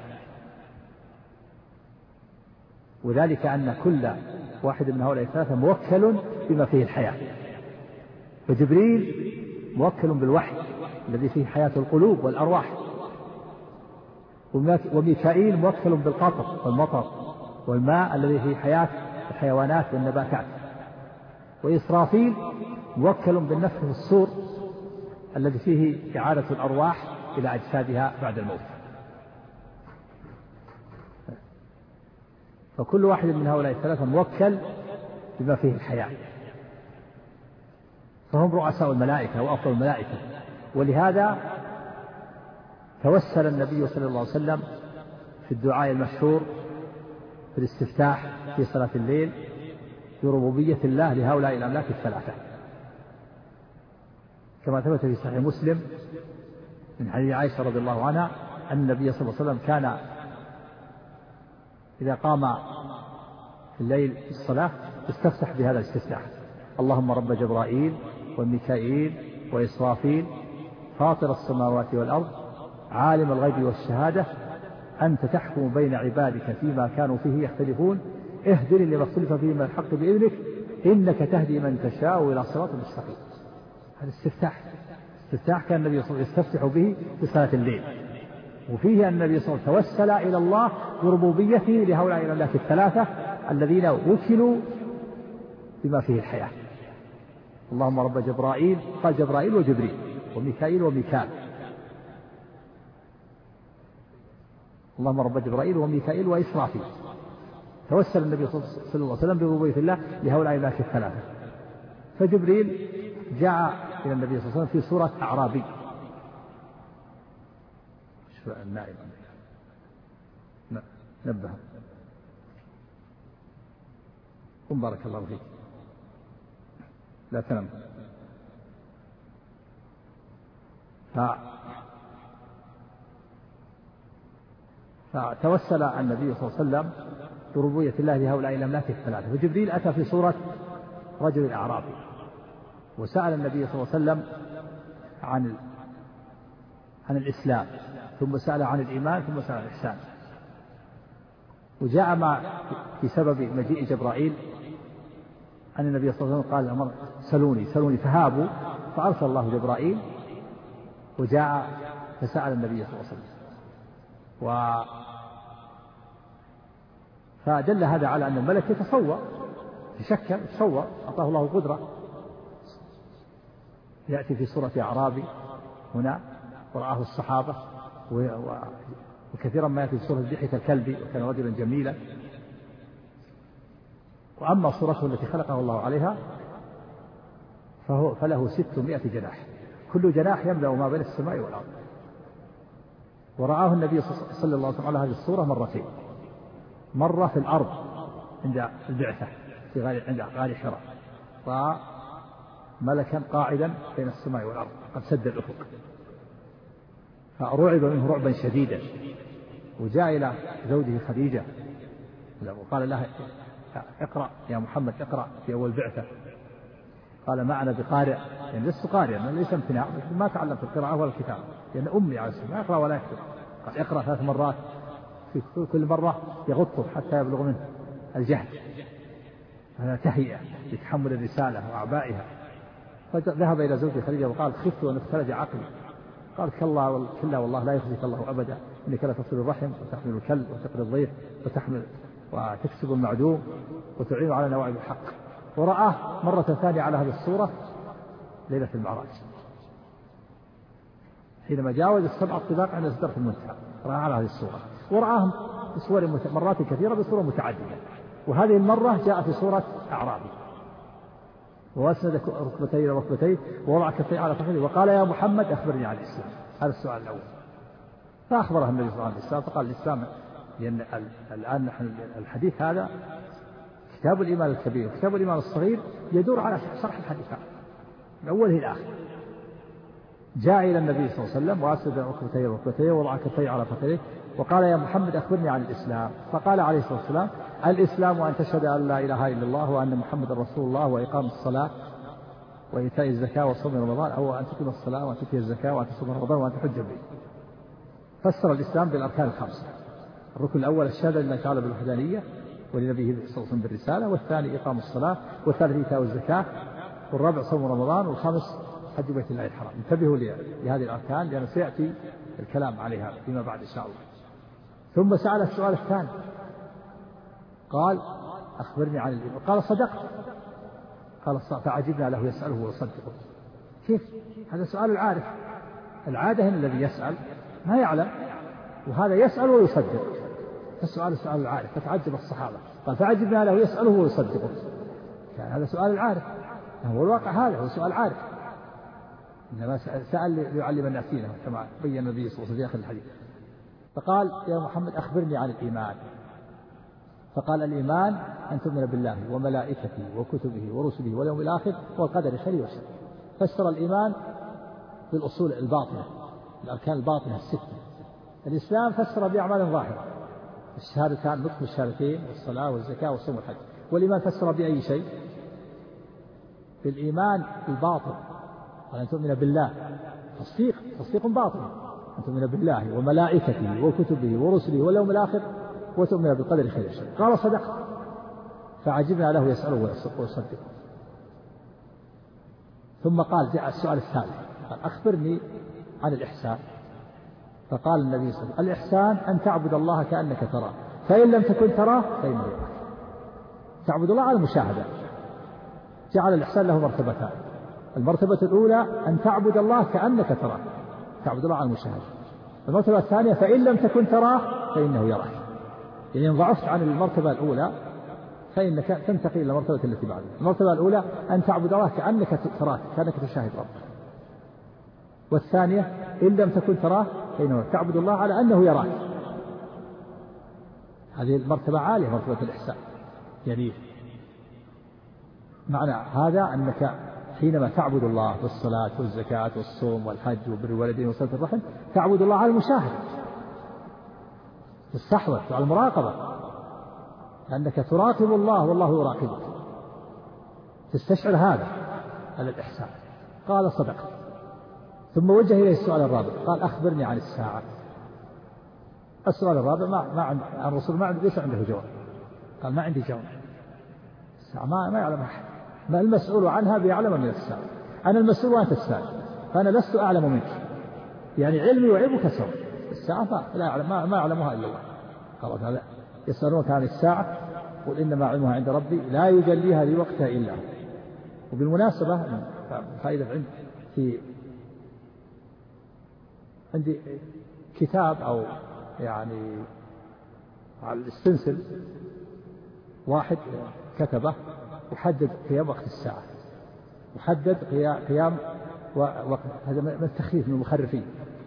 وذلك أن كل واحد من هؤلاء الثلاثة موكل بما فيه الحياة. فجبريل موكل بالوحي الذي فيه حياة القلوب والأرواح، وميكائيل موكل بالقطر والمطر والماء الذي فيه حياة الحيوانات والنباتات، وإسرافيل موكل بالنفخ في الصور الذي فيه إعادة الأرواح إلى أجسادها بعد الموت. فكل واحد من هؤلاء الثلاثة موكل بما فيه الحياة، فهم رؤساء الملائكة وأفضل الملائكة. ولهذا توسل النبي صلى الله عليه وسلم في الدعاء المشهور في الاستفتاح في صلاة الليل بربوبية الله لهؤلاء الأملاك الثلاثة، كما ثبت في صحيح مسلم من حديث عائشة رضي الله عنها أن النبي صلى الله عليه وسلم كان إذا قام في الليل في الصلاة استفتح بهذا الاستفتاح: اللهم رب جبرائيل وميكائيل وإسرافيل فاطر السماوات والأرض عالم الغيب والشهادة أنت تحكم بين عبادك فيما كانوا فيه يختلفون اهدني لما اختلف فيه من الحق بإذنك إنك تهدي من تشاء إلى صراط مستقيم. هذا استفتاح استفتاح كان النبي صلى الله عليه وسلم يستفتح به في صلاة الليل، وفيه أن النبي صلى الله عليه وسلم توسل إلى الله بربوبيته لهؤلاء الأملاك الثلاثة الذين وكلوا بما فيه الحياة. اللهم رب جبرائيل، قال جبرائيل وجبريل وميكائيل وميكال، اللهم رب جبرائيل وميكائيل وإسرافيل. توسل النبي صلى الله عليه وسلم بربوبية الله لهؤلاء الأملاك الثلاثة. فجبريل جاء إلى النبي صلى الله عليه وسلم في صورة أعرابي. النائب نبه قم بارك الله فيك لا تنم. ف... فتوسل النبي صلى الله عليه وسلم بربوبية الله لهؤلاء الأملاك الثلاثة. فجبريل أتى في صورة رجل أعرابي وسأل النبي صلى الله عليه وسلم عن عن الإسلام، ثم سأل عن الإيمان، ثم سأل عن الإحسان. وجاء ما في سبب مجيء جبرائيل أن النبي صلى الله عليه وسلم قال الأمر سلوني سلوني فهابوا، فأرسل الله جبرائيل وجاء فسأل النبي صلى الله عليه وسلم. و فدل هذا على أن الملك يتصور يشكل يتصور، أعطاه الله القدرة. يأتي في صورة أعرابي هنا ورآه الصحابة، وكثيرا ما يأتي في صورة دحية الكلبي وكان رجلا جميلا. وأما صورته التي خلقه الله عليها فهو فله ستمائة جناح، كل جناح يملأ ما بين السماء والأرض. ورآه النبي صلى الله عليه وسلم على هذه الصورة مرتين، مرة في الأرض عند البعثة في غار عند غار حراء، رأى ملكا قاعدا بين السماء والأرض قد سد الأفق، فرعب منه رعبا شديدا. وجاء إلى زوجه خديجة وقال لها اقرأ يا محمد اقرأ في أول بعثة. قال ما أنا بقارئ، يعني لست قارئا، أنا ليس امتناع، ما تعلمت القراءة ولا الكتابة لأن يعني أمي عليه السلام ما يقرأ ولا يكتب. قال اقرأ ثلاث مرات، في كل مرة يغطه حتى يبلغ منه الجهل، هذا تهيئة لتحمل الرسالة وأعبائها. فذهب إلى زوجه خديجة وقال خفت أن اختلج عقلي. قال كلا كلا والله لا يخزيك الله أبدا، إنك لا تصل الرحم وتحمل الكلب وتقري الضيف وتحمل وتكسب المعدوم وتعين على نوائب الحق. ورآه مرة ثانية على هذه الصورة ليلة المعراج حينما جاوز السبع الطباق عند سدرة المنتهى، رآه على هذه الصورة. ورآهم بصور مرات كثيرة بصورة متعددة، وهذه المرة جاء في صورة أعرابي وأسند ركبتيه إلى ركبتيه ووضع كفيه على فخذه وقال يا محمد أخبرني عن الإسلام. هذا السؤال الأول. فأخبره النبي صلى الله عليه وسلم فقال الإسلام، لأن الآن نحن الحديث هذا كتاب الإيمان الكبير وكتاب الإيمان الصغير يدور على شرح الحديث هذا من أوله إلى آخره. جاء إلى النبي صلى الله عليه وسلم وأسند ركبتيه وركبتيه ووضع كفيه على فخذه وقال يا محمد أخبرني عن الإسلام. فقال عليه الصلاة والسلام الإسلام أن تشهد أن لا إله إلا الله وأن محمد رسول الله وإقام الصلاة وإيتاء الزكاة وصوم رمضان، أو أن تقيم الصلاة وأن تؤتي الزكاة وأن تصوم رمضان وأن تحج البيت. فسر الإسلام بالأركان الخمسة. الركن الأول الشهادة لله تعالى بالوحدانية ولنبيه صلى الله عليه وسلم بالرسالة، والثاني إقام الصلاة، والثالث إيتاء الزكاة، والرابع صوم رمضان، والخامس حج بيت الله الحرام. انتبهوا لهذه الأركان لأن سيأتي الكلام عليها فيما بعد إن شاء الله. ثم سأل السؤال الثاني قال أخبرني عن الإيمان. قال صدقت. قال فعجبنا له يسأله ويصدقه. كيف؟ هذا سؤال العارف. العادة هنا الذي يسأل ما يعلم، وهذا يسأل ويصدق. فالسؤال سؤال العارف، فتعجب الصحابة. قال فعجبنا له يسأله ويصدقه. كان هذا سؤال العارف، هو الواقع هذا هو سؤال عارف، إنما سأل ليعلم الناس دينه كما بين النبي صلى الله عليه وسلم في آخر الحديث. فقال يا محمد أخبرني عن الإيمان. فقال الإيمان أن تؤمن بالله وملائكته وكتبه ورسله واليوم الآخر والقدر خيره وشره. فسر الإيمان بالأصول الباطنة، الأركان الباطنة الستة. الإسلام فسر بأعمال ظاهرة، الشهادتان نطق الشهادتين والصلاة والزكاة والصوم والحج. والإيمان فسر بأي شيء؟ بالإيمان الباطن، أن تؤمن بالله تصديق تصديق باطن، أن تؤمن بالله وملائكته وكتبه ورسله واليوم الآخر وتؤمن بالقدر خير وشر. قال صدقت، فعجبنا له يسأله ويصدقه. ثم قال جاء السؤال الثالث، قال أخبرني عن الإحسان. فقال النبي صلى الله عليه وسلم الإحسان أن تعبد الله كأنك تراه، فإن لم تكن تراه فإنه يراك. تعبد الله على المشاهدة. جعل الإحسان له مرتبتان، المرتبة الأولى أن تعبد الله كأنك تراه، تعبد الله على المشاهدة. المرتبة الثانية فإن لم تكن تراه فإنه يراك. يعني إن ضعفت عن المرتبة الأولى فإنك تنتقل إلى المرتبة التي بعدها. المرتبة الأولى أن تعبد الله كأنك تراه، كأنك تشاهد ربك. والثانية إن لم تكن تراه فإنه تعبد الله على أنه يراك. هذه المرتبة عالية، مرتبة الإحسان. يعني معنى هذا أنك حينما تعبد الله بالصلاة والزكاة والصوم والحج وبر الوالدين وصلة الرحم تعبد الله على المشاهدة، تستحضر على المراقبة، لأنك تراقب الله والله يراقبك، تستشعر هذا على الإحسان. قال صدقت. ثم وجه إليه السؤال الرابع، قال أخبرني عن الساعة. السؤال الرابع ما ما عند الرسول ما عنده ليس عنده جواب، قال ما عندي جواب. الساعة ما ما يعلم أحد، ما المسؤول عنها بيعلم من الساعة. أنا المسؤول وأنت السائل، فأنا لست أعلم منك، يعني علمي وعلمك سواء. الساعة لا يعلم، ما, ما يعلمها إلا الله. قال تعالى يسألونك عن الساعة قل إنما علمها عند ربي لا يجليها لوقتها إلا هو. وبالمناسبة فائدة عندي في عندي كتاب أو يعني على الاستنسل واحد كتبه يحدد قيام وقت الساعة، يحدد قيام وقت. هذا من التخفيف من المخرفين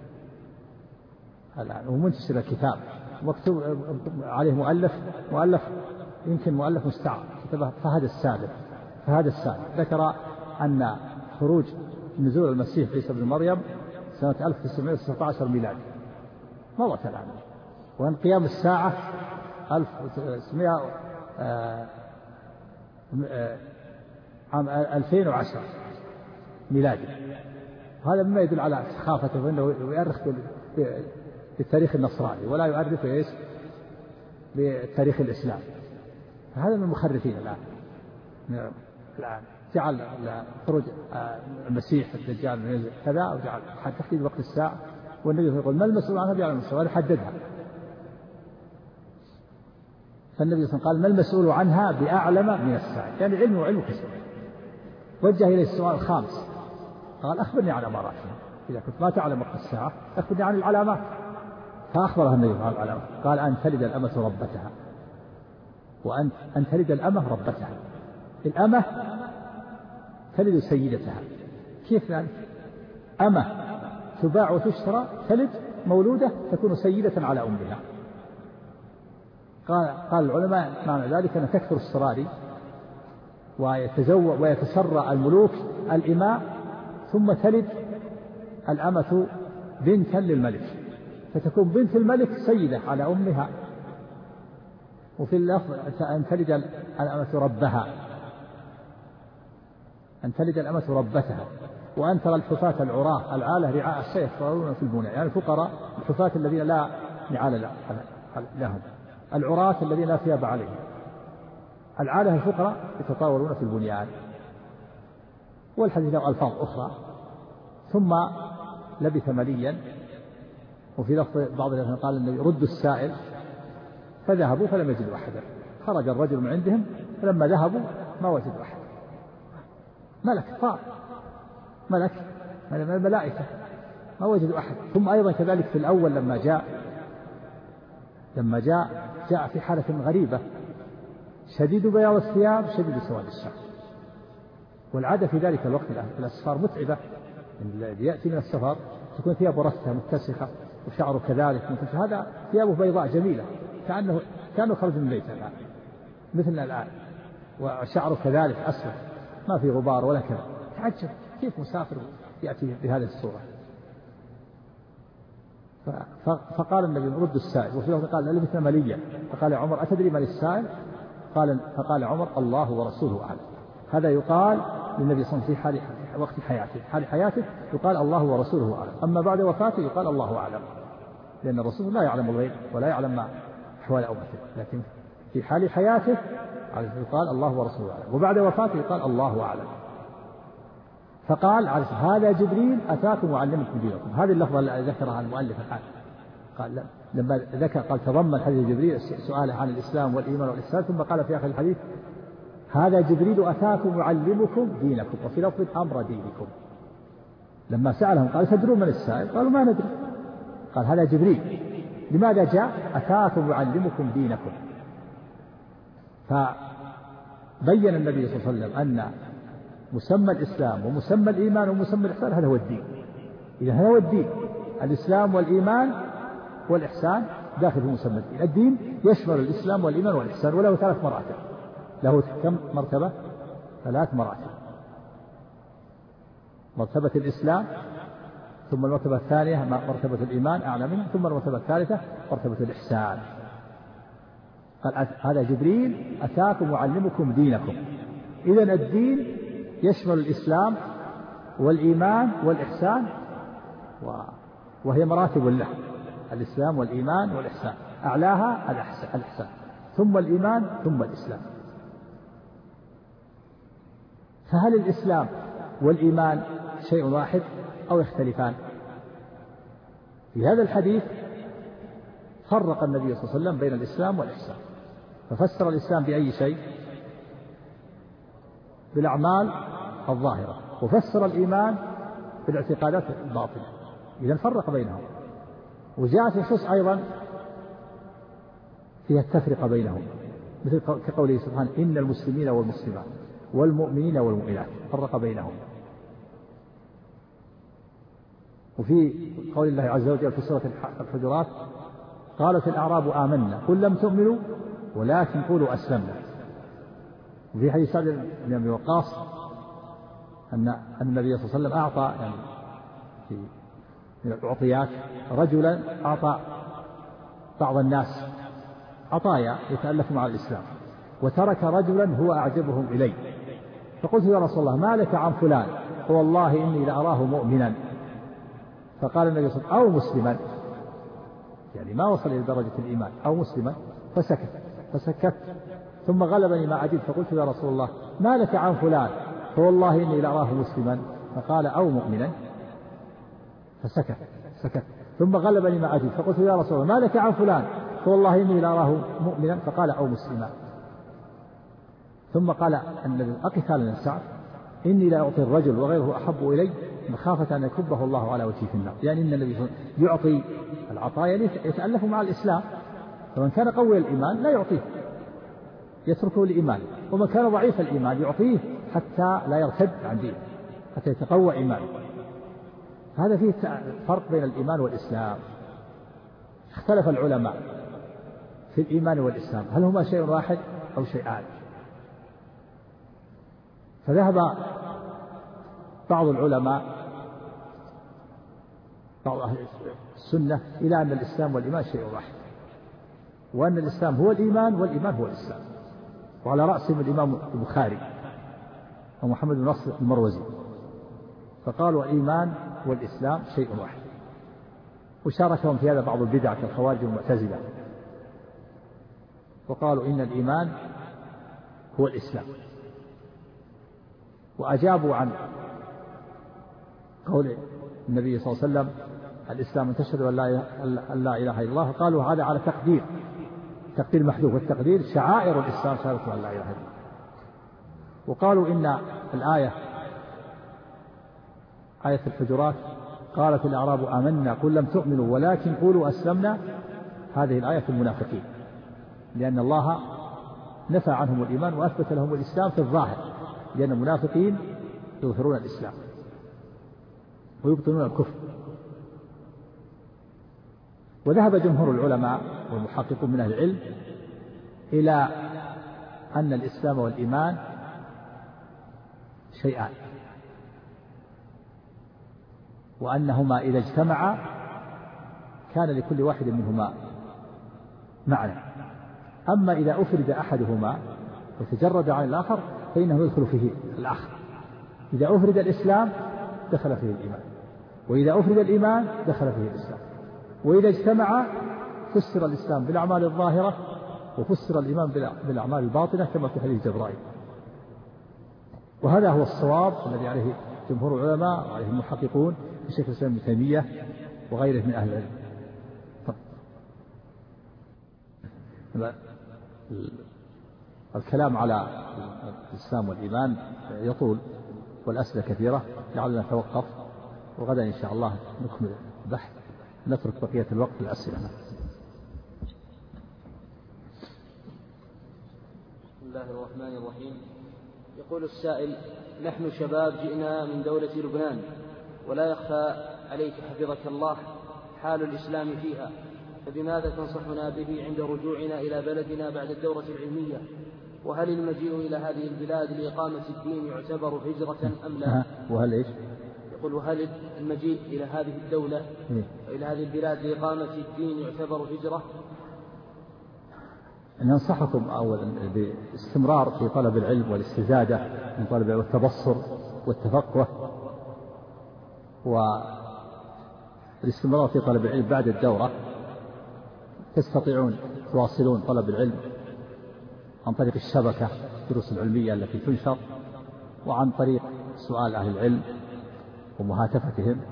الآن، ومنتشر الكتاب مكتوب عليه مؤلف مؤلف يمكن مؤلف مستعار كتبه فهد السالم. فهد السالم ذكر أن خروج نزول المسيح عيسى بن مريم سنة ألف وتسعمائة وتسعة عشر ميلادي مضت الآن، وأن قيام الساعة ألف وتسعمائة عام ألفين وعشرة ميلادي. هذا مما يدل على سخافته، وأنه يؤرخ بالتاريخ النصراني ولا يؤرخ ايش بالتاريخ الإسلامي. هذا من المخرفين الآن. الآن جعل خروج المسيح الدجال من كذا، وجعل تحديد وقت الساعة، والنبي يقول ما المسؤول عنها بيعلم المسؤول، حددها. فالنبي صلى الله عليه وسلم قال ما المسؤول عنها بأعلم من الساعة، يعني علم وعلم كسب. وجه إليه السؤال الخامس، قال أخبرني عن أماراتها، إذا كنت ما تعلم وقت الساعة أخبرني عن العلامات. فأخبرها النبي عن العلامات، قال أن تلد الأمة ربتها، وأن أن تلد الأمة ربتها. الأمة تلد سيدتها. كيف يعني؟ أمة تباع وتشترى تلد مولودة تكون سيدة على أمها. قال قال العلماء معنى ذلك أن تكثر السراري ويتزوج ويتسرى الملوك الإماء، ثم تلد الأمة بنتا للملك، فتكون بنت الملك سيدة على أمها. وفي اللفظ أن تلد الأمة ربها، أن تلد الأمة ربتها. وأن ترى الحفاة العراة العالة رعاء الشيء يتطاولون في البنيان، يعني الفقراء الحفاة الذين لا نعال لهم، العراة الذين لا ثياب عليهم، العالة الفقراء يتطاولون في البنيان. والحديث له ألفاظ أخرى. ثم لبث مليا. وفي لفظ بعض الناس قال النبي ردوا السائل، فذهبوا فلم يجدوا أحدا. خرج الرجل من عندهم فلما ذهبوا ما وجدوا أحد. ملك طار، ملك من الملائكة، ما وجدوا أحد. ثم أيضا كذلك في الأول لما جاء لما جاء جاء في حالة غريبة، شديد بياض الثياب شديد سواد الشعر. والعادة في ذلك الوقت الأسفار متعبة، الذي يأتي من السفر تكون ثيابه رثة متسخة وشعره كذلك، هذا ثيابه بيضاء جميلة كأنه كأنه خرج من بيته الآن مثلنا الآن، وشعره كذلك أسود ما في غبار ولا كذا. تعجب كيف مسافر يأتي بهذه الصورة. فقال النبي رد السائل. وفي وقت قال لبثنا مليا، فقال عمر أتدري من السائل؟ قال فقال عمر الله ورسوله أعلم. هذا يقال للنبي صلى الله عليه وسلم في حال وقت حياته، حال حياته يقال الله ورسوله أعلم، أما بعد وفاته يقال الله أعلم، لأن الرسول لا يعلم الغيب ولا يعلم ما أحوال أمته، لكن في حال حياته يقال الله ورسوله أعلم، وبعد وفاته يقال الله أعلم. فقال هذا جبريل أتاكم وعلمكم دينكم. هذه اللفظة التي ذكرها المؤلف الآن، قال لما ذكر قال تضمن حديث جبريل سؤاله عن الإسلام والإيمان والإحسان، ثم قال في آخر الحديث هذا جبريل أتاكم يعلمكم دينكم، وفي لفظ أمر دينكم. لما سألهم قال تدرون من السائل؟ قالوا ما ندري. قال هذا جبريل. لماذا جاء؟ أتاكم يعلمكم دينكم. فبين النبي صلى الله عليه وسلم أن مسمى الإسلام ومسمى الإيمان ومسمى الإحسان هذا هو الدين. إذا هذا هو الدين، الإسلام والإيمان والإحسان داخل في مسمى الدين. الدين يشمل الإسلام والإيمان والإحسان، وله ثلاث مراتب. له كم مرتبة؟ ثلاث مراتب. مرتبة الإسلام، ثم المرتبة الثانية مرتبة الإيمان أعلى منها، ثم المرتبة الثالثة مرتبة الإحسان. قال هذا جبريل أتاكم وعلمكم دينكم. إذن الدين يشمل الإسلام والإيمان والإحسان، وهي مراتب له، الإسلام والإيمان والإحسان، أعلاها الإحسان، ثم الإيمان ثم الإسلام. فهل الإسلام والإيمان شيء واحد أو يختلفان؟ في هذا الحديث فرق النبي صلى الله عليه وسلم بين الإسلام والإحسان، ففسر الإسلام بأي شيء؟ بالأعمال الظاهرة، وفسر الإيمان بالاعتقادات الباطنة. إذن فرق بينهم. وجاءت نصوص أيضا فيها التفرقة بينهم، مثل كقوله سبحانه إن المسلمين والمسلمات والمؤمنين والمؤمنات، فرق بينهم. وفي قول الله عز وجل في سورة الحجرات قالت الأعراب آمنا قل لم تؤمنوا ولكن قولوا أسلمنا. وفي حديث سعد بن أبي وقاص أن النبي صلى الله عليه وسلم أعطى يعني في من الأعطيات رجلا أعطى بعض الناس عطايا يتألف مع الإسلام، وترك رجلا هو أعجبهم إليه، فقلت يا رسول الله ما لك عن فلان؟ فوالله إني لأراه مؤمنا. فقال النبي صلى الله عليه وسلم أو مسلما، يعني ما وصل إلى درجة الإيمان، أو مسلما، فسكت فسكت ثم غلبني ما أجد، فقلت يا رسول الله ما لك عن فلان؟ فوالله إني لأراه مسلما. فقال أو مؤمنا، فسكت سكت ثم غلبني ما أجد، فقلت يا رسول الله ما لك عن فلان؟ فوالله إني لأراه مؤمنا. فقال أو مسلما. ثم قال النبي أقف على السعد إني لا أعطي الرجل وغيره أحب إلي مخافة أن يكبه الله على وجهه في النار. يعني إن النبي يعطي العطايا يتألف مع الإسلام، فمن كان قوي الإيمان لا يعطيه، يتركه لإيمانه، ومن كان ضعيف الإيمان يعطيه حتى لا يرتد عن دينه، حتى يتقوى إيمانه. هذا فيه فرق بين الإيمان والإسلام. اختلف العلماء في الإيمان والإسلام، هل هما شيء واحد أو شيئان؟ فذهب بعض العلماء بعض أهل السنة إلى أن الإسلام والإيمان شيء واحد، وأن الإسلام هو الإيمان والإيمان هو الإسلام، وعلى رأسهم الإمام البخاري ومحمد بن نصر المروزي، فقالوا الإيمان والإسلام شيء واحد. وشاركهم في هذا بعض البدع كالخوارج والمعتزلة، وقالوا إن الإيمان هو الإسلام، وأجابوا عن قول النبي صلى الله عليه وسلم الإسلام أن تشهد أن لا إله إلا الله، قالوا هذا على تقدير تقدير محذوف، والتقدير شعائر الإسلام شهادة أن لا إله إلا الله. وقالوا إن الآية آية الحجرات قالت الأعراب آمنا قل لم تؤمنوا ولكن قولوا أسلمنا، هذه الآية في المنافقين، لأن الله نفى عنهم الإيمان وأثبت لهم الإسلام في الظاهر، لأن المنافقين يظهرون الإسلام ويبطنون الكفر. وذهب جمهور العلماء والمحققون من أهل العلم إلى أن الإسلام والإيمان شيئان، وأنهما إذا اجتمعا كان لكل واحد منهما معنى، أما إذا أفرد أحدهما وتجرد عن الآخر فإنه يدخل فيه الآخر. إذا أفرد الإسلام دخل فيه الإيمان، وإذا أفرد الإيمان دخل فيه الإسلام، وإذا اجتمع فسر الإسلام بالأعمال الظاهرة وفسر الإيمان بالأعمال الباطنة كما في حديث جبرائيل. وهذا هو الصواب الذي عليه جمهور العلماء وعليه المحققون كشيخ الإسلام ابن تيمية وغيره من أهل العلم. الكلام على الإسلام والإيمان يطول والأسئلة كثيرة، لعلنا نتوقف وغدا إن شاء الله نكمل البحث، نترك بقية الوقت للأسئلة. بسم الله الرحمن الرحيم. يقول السائل: نحن شباب جئنا من دولة لبنان، ولا يخفى عليك حفظك الله حال الإسلام فيها، فبماذا تنصحنا به عند رجوعنا إلى بلدنا بعد الدورة العلمية؟ وهل المجيء إلى هذه البلاد لإقامة الدين يعتبر هجرة أم لا؟ وهل إيش؟ يقول: وهل المجيء إلى هذه الدولة إلى هذه البلاد لإقامة الدين يعتبر هجرة؟ ننصحكم أولا بالاستمرار في طلب العلم والاستزادة من طلب والتبصر والتفقه، والاستمرار في طلب العلم بعد الدورة. تستطيعون تواصلون طلب العلم عن طريق الشبكة الدروس العلمية التي تنشر، وعن طريق سؤال أهل العلم ومهاتفتهم،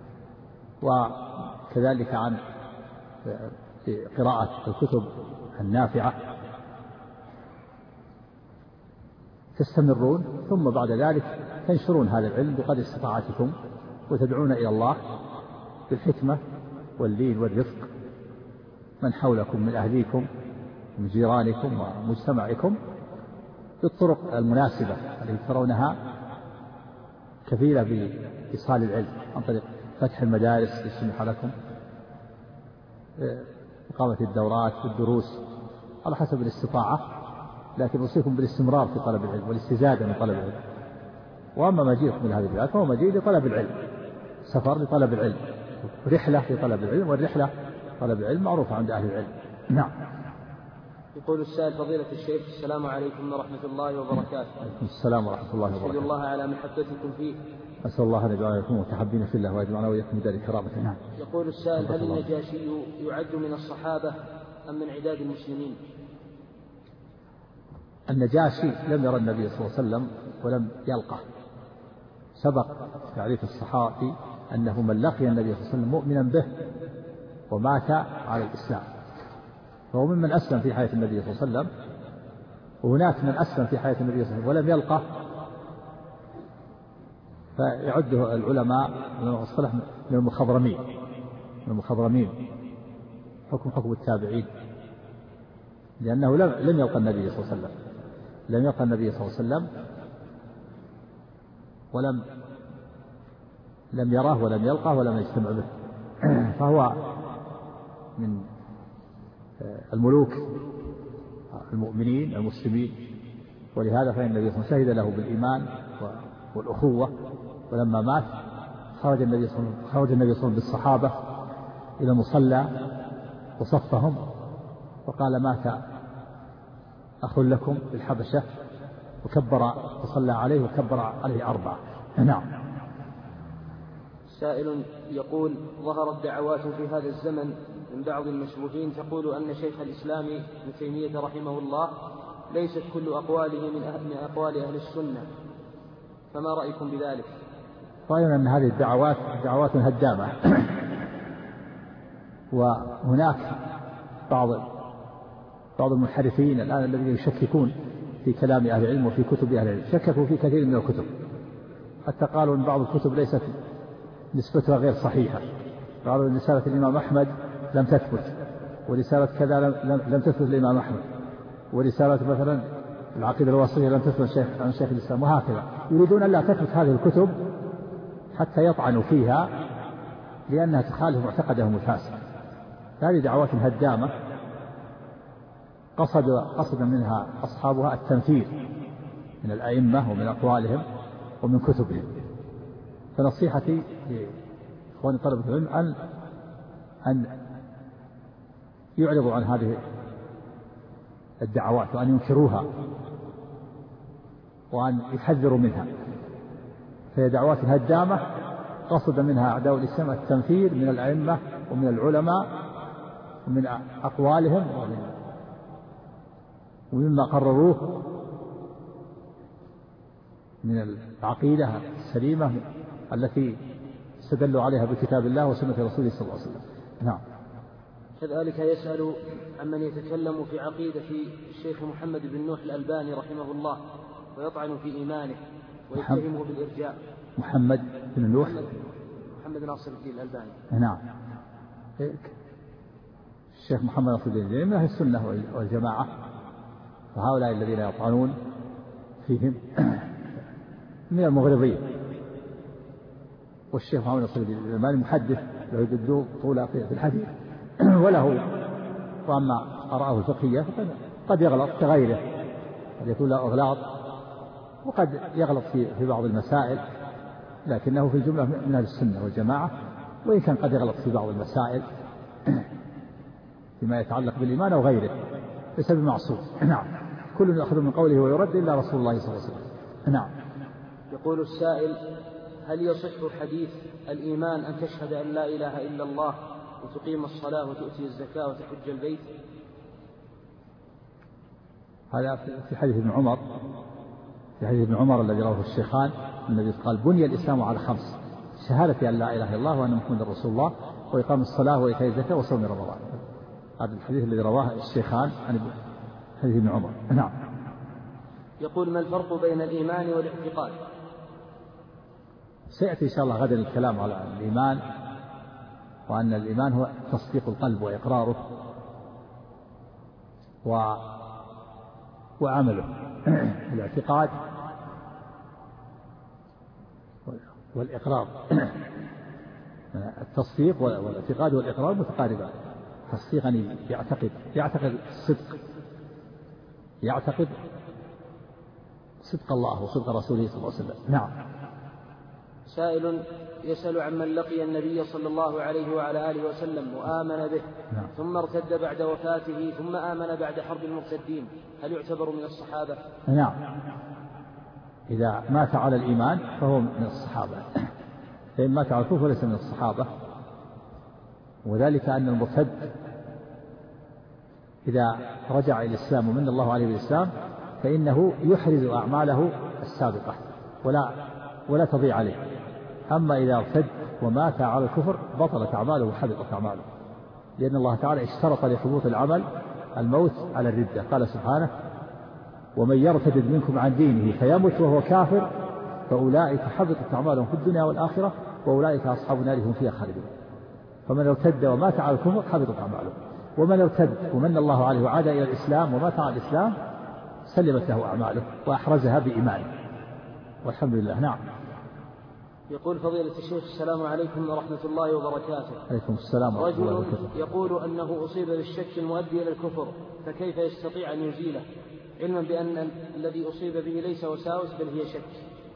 وكذلك عن قراءة الكتب النافعة. تستمرون، ثم بعد ذلك تنشرون هذا العلم بقدر استطاعتكم، وتدعون إلى الله بالحكمة واللين والرفق من حولكم من أهليكم من جيرانكم ومجتمعكم بالطرق المناسبة التي ترونها كفيلة بإيصال العلم، عن طريق فتح المدارس يسمح لكم، إقامة الدورات والدروس على حسب الاستطاعة، لكن أوصيكم بالاستمرار في طلب العلم والاستزادة من طلب العلم. وأما مجيئكم من هذه البلاد فهو مجيء لطلب العلم، سفر لطلب العلم، رحلة لطلب العلم، والرحلة طلب العلم معروفة عند أهل العلم. نعم. يقول السائل: فضيلة الشيخ، السلام عليكم ورحمة الله وبركاته. السلام ورحمة الله وبركاته. أشهد الله على محبتكم فيه. أسأل الله أن يجعلنا لكم متحبين في الله ويجمعنا وإياكم بدار كرامته. نعم. يقول السائل: هل النجاشي يعد من الصحابة أم من عداد المسلمين؟ النجاشي لم يرى النبي صلى الله عليه وسلم ولم يلقه. سبق تعريف الصحابي أنه من لقي النبي صلى الله عليه وسلم مؤمنا به ومات على الإسلام، فهو ممن أسلم في حياة النبي صلى الله عليه وسلم. وهناك من أسلم في حياة النبي صلى الله عليه وسلم ولم يلقه، فيعده العلماء من المصطلح من المخضرمين من المخضرمين حكم حكم التابعين، لأنه لم لم يلقى النبي صلى الله عليه وسلم لم يلقى النبي صلى الله عليه وسلم ولم لم يراه ولم يلقاه ولم يجتمع به، فهو من الملوك المؤمنين المسلمين. ولهذا فإن النبي صلى الله عليه وسلم شهد له بالإيمان والأخوة، ولما مات خرج النبي صلى الله عليه وسلم خرج النبي صلى الله عليه وسلم بالصحابة إلى المصلى وصفهم وقال: مات أخ لكم بالحبشة، وكبر وصلى عليه وكبر عليه أربعة. نعم. سائل يقول: ظهرت دعوات في هذا الزمن من بعض المشبوهين تقول أن شيخ الإسلام ابن تيمية رحمه الله ليست كل أقواله من, أهل من أقوال أهل السنة، فما رأيكم بذلك؟ رأينا أن هذه الدعوات دعوات هدامة، وهناك بعض بعض المنحرفين الآن الذين يشككون في كلام أهل العلم وفي كتب أهل العلم، شككوا في كثير من الكتب، حتى قالوا أن بعض الكتب ليست نسبتها غير صحيحة. قالوا أن رسالة الإمام أحمد لم تثبت، ورسالة كذا لم, لم تثبت الإمام أحمد، ورسالة مثلا العقيدة الواسطية لم تثبت شيخ عن شيخ الإسلام، وهكذا. يريدون أن لا تثبت هذه الكتب حتى يطعنوا فيها لأنها تخالف معتقدهم الفاسد. هذه دعوات هدامة قصد قصد منها أصحابها التنفير من الأئمة ومن أقوالهم ومن كتبهم. فنصيحتي لإخواني طلبة العلم أن أن يعرضوا عن هذه الدعوات وأن ينكروها وأن يحذروا منها، فهي دعوات هدامة قصد منها أعداء الإسلام التنفير من الأئمة ومن العلماء ومن أقوالهم ومما قرروه من العقيدة السليمة التي استدلوا عليها بكتاب الله وسنة رسوله صلى الله عليه وسلم. نعم. كذلك يسأل عمن يتكلم في عقيدة الشيخ محمد بن نوح الألباني رحمه الله ويطعن في إيمانه ويتهمه بالإرجاء. محمد بن نوح محمد ناصر الدين الألباني. نعم. الشيخ محمد ناصر الدين من أهل السنة والجماعة، وهؤلاء الذين يطعنون فيهم من المغرضين. والشيخ محمد ناصر الدين الألباني محدث له يدو طول في الحديث وله، وأما آراءه الفقهية قد يغلط كغيره، قد يكون له أغلاط وقد يغلط في في بعض المسائل، لكنه في الجملة من أهل السنة والجماعة، وإن كان قد يغلط في بعض المسائل فيما يتعلق بالإيمان أو غيره ليس بمعصوم. نعم. كل يأخذ من قوله ويرد إلا رسول الله صلى الله عليه وسلم. نعم. يقول السائل: هل يصح حديث الإيمان أن تشهد أن لا إله إلا الله وتقيم الصلاة وتؤتي الزكاة وتحج البيت؟ هذا في حديث ابن عمر، في حديث ابن عمر الذي رواه الشيخان، النبي قال: بني الإسلام على خمس: شهادة أن لا إله إلا الله وأن محمدا رسول الله وإقام الصلاة وإيتاء الزكاة وصوم رمضان. هذا الحديث الذي رواه الشيخان عن حديث ابن عمر. نعم. يقول: ما الفرق بين الإيمان والاعتقاد؟ سيأتي إن شاء الله غدا الكلام على الإيمان، وأن الإيمان هو تصديق القلب وإقراره و... وعمله. الاعتقاد والإقرار التصديق والاعتقاد والإقرار متقاربان. تصديقا يعتقد يعتقد الصدق، يعتقد صدق الله وصدق رسوله صلى الله عليه وسلم. نعم. سائل يسأل عمن لقي النبي صلى الله عليه وعلى آله وسلم وآمن به، نعم. ثم ارتد بعد وفاته ثم آمن بعد حرب المرتدين، هل يعتبر من الصحابة؟ نعم. إذا مات على الإيمان فهو من الصحابة، فإن مات على الكفر ليس من الصحابة. وذلك أن المرتد إذا رجع إلى الإسلام ومن الله عليه بالإسلام فإنه يحرز أعماله السابقة ولا ولا تضيع عليه. أما إذا ارتد ومات على الكفر بطلت أعماله وحبطت أعماله، لأن الله تعالى اشترط لحبوط العمل الموت على الردة. قال سبحانه: ومن يرتد منكم عن دينه فيمت وهو كافر فأولئك حبطت أعمالهم في الدنيا والآخرة وأولئك أصحاب النار هم فيها خالدون. فمن ارتد ومات على الكفر حبطت أعماله، ومن ارتد ومن الله عليه وعاد إلى الإسلام ومات على الإسلام سلمت له أعماله وأحرزها بإيمانه، والحمد لله. نعم. يقول فضيلة الشيخ: السلام عليكم ورحمة الله وبركاته. عليكم السلام ورحمة الله وبركاته. رجل يقول أنه أصيب بالشك المؤدي إلى الكفر، فكيف يستطيع أن يزيله علما بأن الذي أصيب به ليس وساوس بل هي شك؟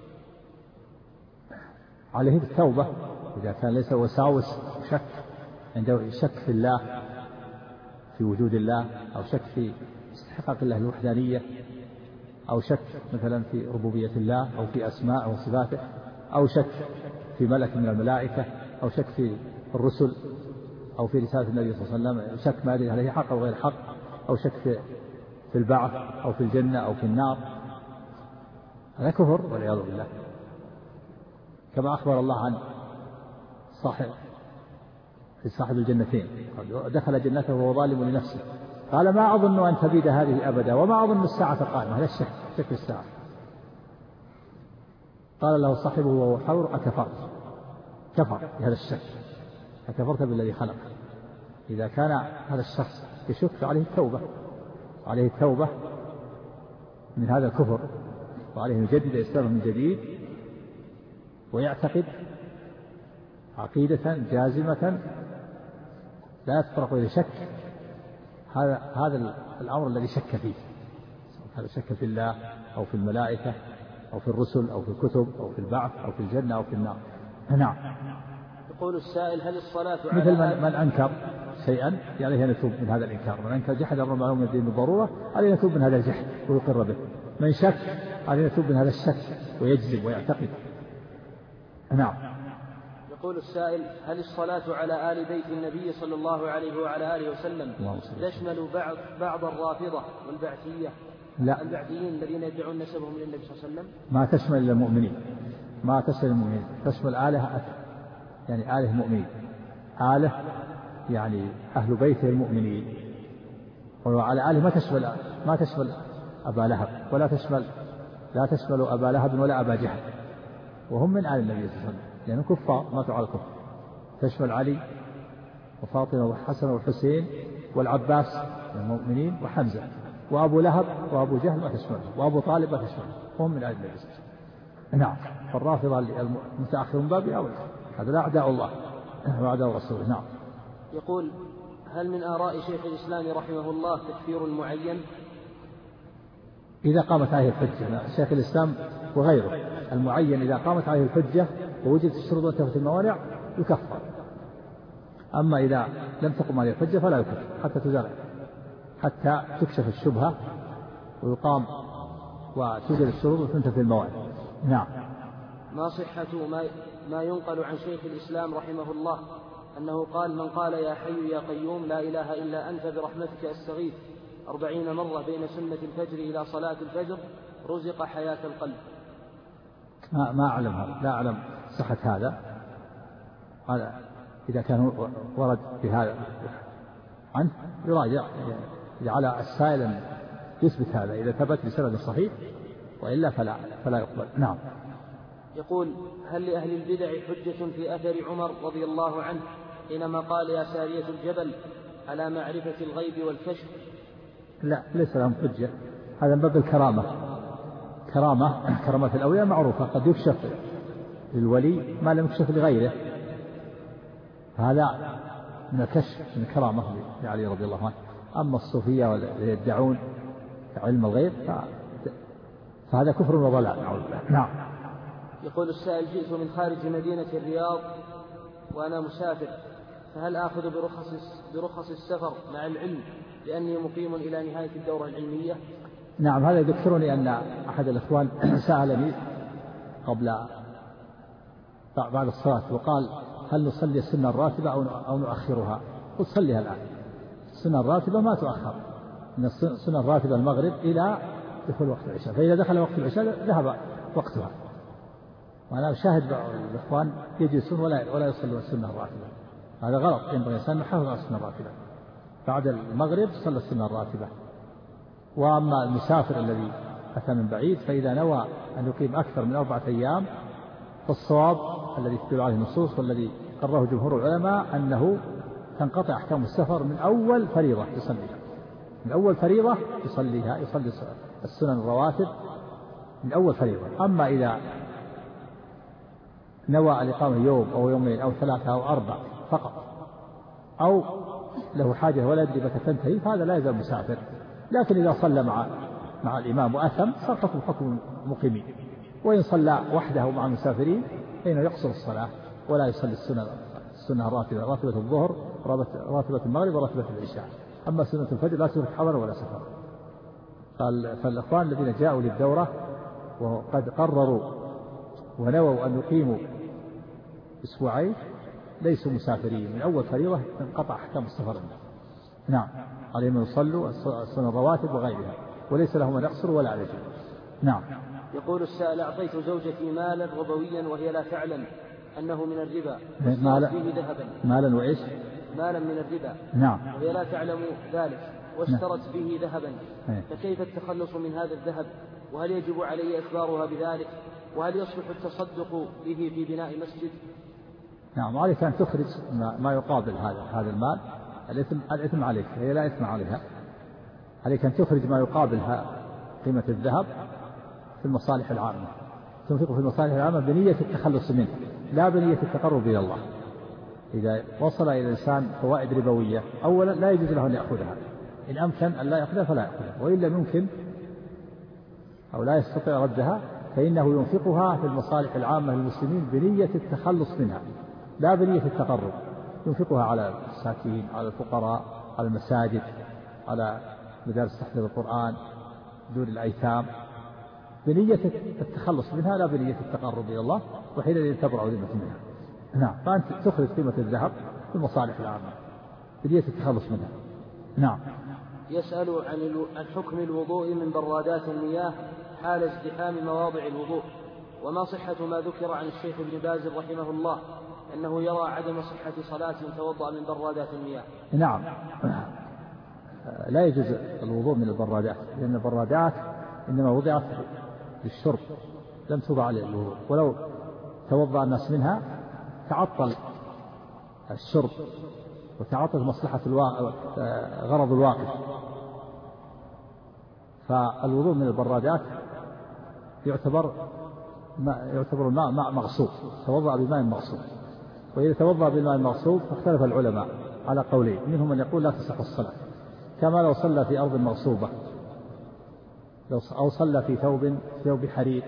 عليه التوبة إذا كان ليس وساوس شك، عنده شك في الله، في وجود الله، أو شك في استحقاق الله الوحدانية، أو شك مثلا في ربوبية الله أو في أسماء وصفاته، أو شك في ملك من الملائكة، أو شك في الرسل، أو في رسالة النبي صلى الله عليه وسلم، شك ما يدري عليه حق أو غير حق، أو شك في في البعث أو في الجنة أو في النار، هذا كفر والعياذ بالله. كما أخبر الله عن صاحب في صاحب الجنتين: دخل جنته وهو ظالم لنفسه قال ما أظن أن تبيد هذه أبدا وما أظن الساعة قائمة. هذا الشك، شك في الساعة. قال له صاحبه وهو حور: أكفرت؟ كفر بهذا الشك، أكفرت بالذي خلق. إذا كان هذا الشخص يشك فعليه التوبة، عليه التوبة من هذا الكفر، وعليه أن يجدد إسلامه من جديد ويعتقد عقيدة جازمة لا يتطرق إلى شك. هذا هذا الأمر الذي شك فيه، هذا شك في الله أو في الملائكة أو في الرسل أو في الكتب أو في البعث أو في الجنة أو في النار. نعم. يقول السائل: هل الصلاة مثل من, من أنكر شيئا عليه أن يتوب من هذا الإنكار. من أنكر جحد أمر معلوم من الدين بالضرورة عليه أن يتوب من هذا الجحد ويقر به. من شك عليه أن يتوب من هذا الشك ويجزم ويعتقد نعم. يقول السائل: هل الصلاة على آل بيت النبي صلى الله عليه وعلى آله وسلم تشمل بعض بعض الرافضة والبعثية؟ لا، البعثيين الذين يدعون نسبهم للنبي صلى الله عليه وسلم. ما تشمل المؤمنين، ما تشمل المؤمنين، تشمل آله، يعني آله المؤمنين، آله يعني أهل بيته المؤمنين. وعلى آله ما تشمل ما تشمل أبا لهب، ولا تشمل لا تشمل أبا لهب ولا أبا جهل، وهم من آل النبي صلى الله عليه وسلم لأنهم يعني كفار ماتوا على الكفر. تشمل علي وفاطمة والحسن والحسين والعباس من المؤمنين، وحمزة وأبو لهب وأبو جهل ما تشمله، وأبو طالب ما تشمله، وهم من آل النبي صلى الله عليه وسلم. نعم. فالرافضة المتأخرون باب أول، هذا لا أعداء الله وأعداء رسوله. نعم. يقول: هل من آراء شيخ الإسلام رحمه الله تكفير معين؟ إذا قامت عليه الحجة، شيخ الإسلام وغيره المعين إذا قامت عليه الحجة ووجدت الشروط وانتفت الموانع يكفر. أما إذا لم تقم عليه الحجة فلا يكفر حتى تزال، حتى تكشف الشبهة ويقام وتوجد الشروط وتنتفي الموانع. نعم. ما صحة ما ما ينقل عن شيخ الإسلام رحمه الله أنه قال: من قال يا حي يا قيوم لا إله إلا أنت برحمتك أستغيث أربعين مرة بين سنة الفجر إلى صلاة الفجر رزق حياة القلب؟ ما, ما أعلم هذا، لا أعلم صحة هذا. هذا إذا كان ورد بهذا عنه يراجع، إذا على السائل أن يثبت هذا إذا ثبت بسند صحيح، وإلا فلا فلا يقبل. نعم. يقول: هل لأهل البدع حجة في أثر عمر رضي الله عنه حينما قال يا سارية الجبل على معرفة الغيب والكشف؟ لا، ليس لهم حجة، هذا من باب الكرامة. كرامة كرامة الأولياء معروفة، قد يكشف للولي ما لم يكشف لغيره، هذا من الكشف من الكرامة لعلي رضي الله عنه. أما الصوفية والذين يدعون علم الغيب فهذا كفر وضلال. نعم. يقول السائل: جئت من خارج مدينة الرياض وأنا مسافر، فهل آخذ برخص برخص السفر مع العلم لأني مقيم إلى نهاية الدورة العلمية؟ نعم. هذا يذكرني أن أحد الإخوان سألني قبل بعد الصلاة وقال: هل نصلي السنة الراتبة أو نؤخرها؟ قلت: صليها الآن، السنة الراتبة ما تؤخر، من السنة الراتبة المغرب إلى دخول وقت العشاء، فإذا دخل وقت العشاء ذهب وقتها. وأنا أشاهد الإخوان يجلسون ولا ولا يصلون السنة الراتبة، هذا غلط. ينبغي الإنسان يحافظ على السنة الراتبة، بعد المغرب صلى السنة الراتبة. وأما المسافر الذي أتى من بعيد فإذا نوى أن يقيم أكثر من أربعة أيام فالصواب الذي تدل عليه النصوص والذي قرره جمهور العلماء أنه تنقطع أحكام السفر من أول فريضة يصليها، من أول فريضة يصليها يصلي السنن الرواتب من أول فريضة. أما إذا نوى الإقامة يوم أو يومين أو ثلاثة أو أربع فقط، أو له حاجة ولا يدري متى تنتهي، فهذا لا يزال مسافر. لكن إذا صلى مع مع الإمام وأثم صار حكم حكم المقيمين. وإن صلى وحده مع المسافرين فإنه يقصر الصلاة ولا يصلي السنة السنة الراتبة، راتبة الظهر، راتبة المغرب، وراتبة العشاء. أما سنة الفجر لا تدرك حضر ولا سفر. فالإخوان الذين جاءوا للدورة وقد قرروا ونووا أن يقيموا أسبوعين ليسوا مسافرين، من أول فريضة انقطع أحكام السفر. نعم. عليهم أن يصلوا السنن الرواتب وغيرها، وليس لهم أن يقصروا ولا عليهم. نعم. يقول السائل: أعطيت زوجتي مالا ربويا وهي لا تعلم أنه من الربا، مالا فيه ذهبا. مالا وإيش؟ مالا من الربا. نعم. وهي لا تعلم ذلك واشترت نعم. به ذهبا، فكيف التخلص من هذا الذهب؟ وهل يجب علي إخبارها بذلك؟ وهل يصلح التصدق به في بناء مسجد؟ نعم. عليك أن تخرج ما يقابل هذا هذا المال. الإثم الإثم عليك، هي لا إثم عليها. عليك أن تخرج ما يقابل قيمة الذهب في المصالح العامة، تنفقه في المصالح العامة بنية التخلص منه لا بنية التقرب إلى الله. إذا وصل إلى الإنسان فوائد ربوية أولا لا يجوز له أن يأخذها، إن أمكن أن لا يأخذها فلا يأخذها، وإلا ممكن أو لا يستطيع ردها فإنه ينفقها في المصالح العامة للمسلمين بنية التخلص منها لا بنية التقرب. ينفقها على المساكين، على الفقراء، على المساجد، على مدارس تحفيظ القرآن، دور الأيتام، بنية التخلص منها لا بنية التقرب إلى الله، وحينئذ تبرأ ذمة منها. نعم. فأنت تخرج قيمة الذهب في المصالح العامة بنية التخلص منها. نعم. يسأل عن عن حكم الوضوء من برادات المياه حال ازدحام مواضع الوضوء، وما صحة ما ذكر عن الشيخ ابن باز رحمه الله أنه يرى عدم صحة صلاة توضأ من برادات المياه. نعم. لا يجوز الوضوء من البرادات، لأن البرادات إنما وضعت للشرب لم توضع للوضوء، ولو توضأ الناس منها تعطل الشرب وتعطل مصلحة الواقع غرض الواقف. فالوضوء من البرادات يعتبر ما يعتبر الماء ماء مغصوب، توضأ بماء مغصوب. وإذا توضأ بالماء المغصوب فاختلف العلماء على قولين، منهم من يقول لا تصح الصلاة، كما لو صلى في أرض مغصوبة أو صلى في ثوب ثوب حرير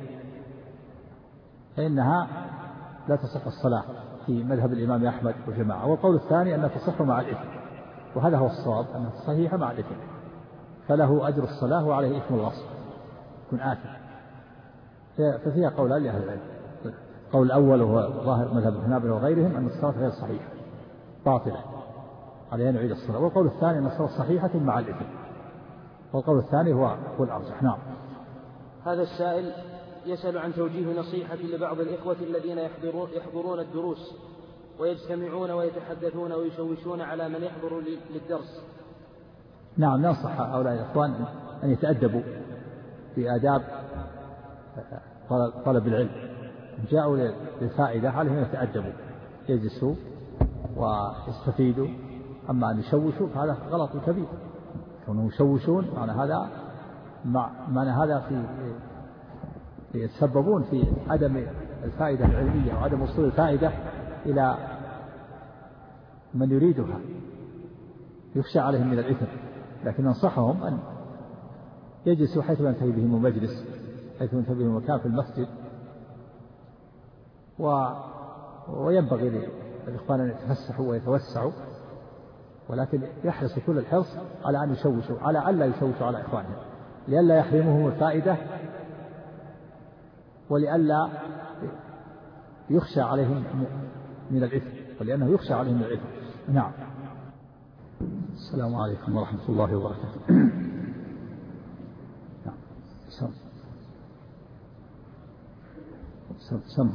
فإنها لا تصح الصلاة في مذهب الإمام أحمد وجماعة. والقول الثاني أنها تصح مع الإثم، وهذا هو الصواب، أنها صحيحة مع الإثم، فله أجر الصلاة وعليه إثم الغصب، يكون آثم. ففيها قولان لأهل العلم. القول الأول هو ظاهر مذهب الحنابلة وغيرهم أن الصلاة غير صحيحة باطلة، عليه أن يعيد الصلاة. والقول الثاني أن الصلاة صحيحة مع الإثم، والقول الثاني هو هو الأرجح. نعم. هذا السائل يسأل عن توجيه نصيحة لبعض الإخوة الذين يحضرون, يحضرون الدروس ويجتمعون ويتحدثون ويشوشون على من يحضر للدرس. نعم. ننصح هؤلاء الإخوان أن يتأدبوا بآداب طلب العلم، جاءوا للفائدة عليهم أن يتأدبوا، يجلسوا ويستفيدوا. أما أن يشوشوا فهذا غلط كبير، كونهم يشوشون معنى هذا معنى هذا في يتسببون في عدم الفائدة العلمية وعدم وصول الفائدة إلى من يريدها، يخشى عليهم من الإثم. لكن ننصحهم أن يجلسوا حيث ينتهي بهم مجلس، حيث ينتهي بهم مكان في المسجد، و... وينبغي للإخوان أن يتفسحوا ويتوسعوا، ولكن يحرصوا كل الحرص على أن يشوشوا، على ألا يشوشوا على إخوانهم، لئلا يحرمهم الفائدة ولئلا يخشى عليهم من الإثم، ولأنه يخشى عليهم من الإثم. نعم. السلام عليكم ورحمة الله وبركاته. نعم. سم سم سم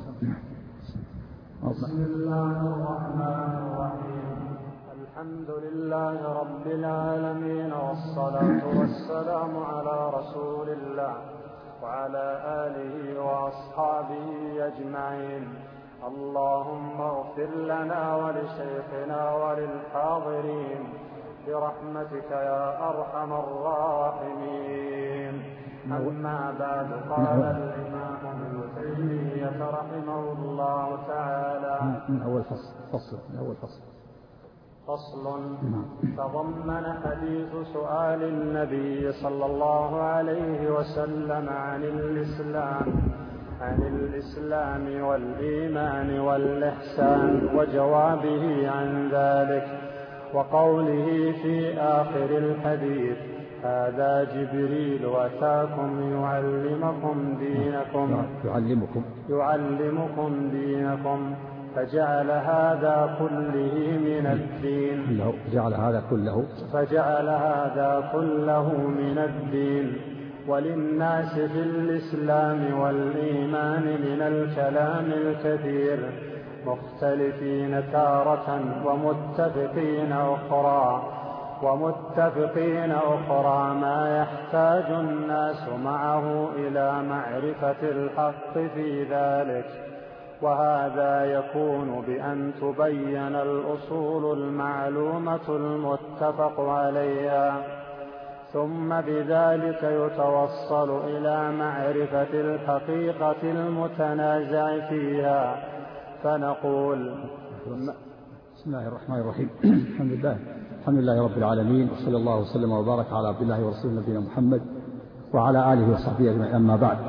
بسم الله الرحمن الرحيم. الحمد لله رب العالمين، والصلاة والسلام على رسول الله وعلى آله وأصحابه أجمعين. اللهم اغفر لنا ولشيخنا وللحاضرين برحمتك يا أرحم الراحمين. أما بعد، قال الإمام ابن تيمية رحمه الله تعالى من أول فصل فصل من أول فصل فصل تضمن حديث سؤال النبي صلى الله عليه وسلم عن الإسلام عن الإسلام والإيمان والإحسان وجوابه عن ذلك، وقوله في آخر الحديث: هذا جبريل أتاكم يعلمكم دينكم يعلمكم يعلمكم دينكم فجعل هذا كله من الدين جعل هذا كله فجعل هذا كله من الدين. وللناس في الإسلام والإيمان من الكلام الكثير، مختلفين تارة ومتفقين أخرى ومتفقين أخرى ما يحتاج الناس معه إلى معرفة الحق في ذلك. وهذا يكون بأن تبين الأصول المعلومة المتفق عليها، ثم بذلك يتوصل إلى معرفة الحقيقة المتنازع فيها. فنقول: بسم الله الرحمن الرحيم. الحمد لله الحمد لله رب العالمين، وصلى الله وسلم وبارك على عبد الله ورسوله نبينا محمد وعلى آله وصحبه أجمعين. أما بعد،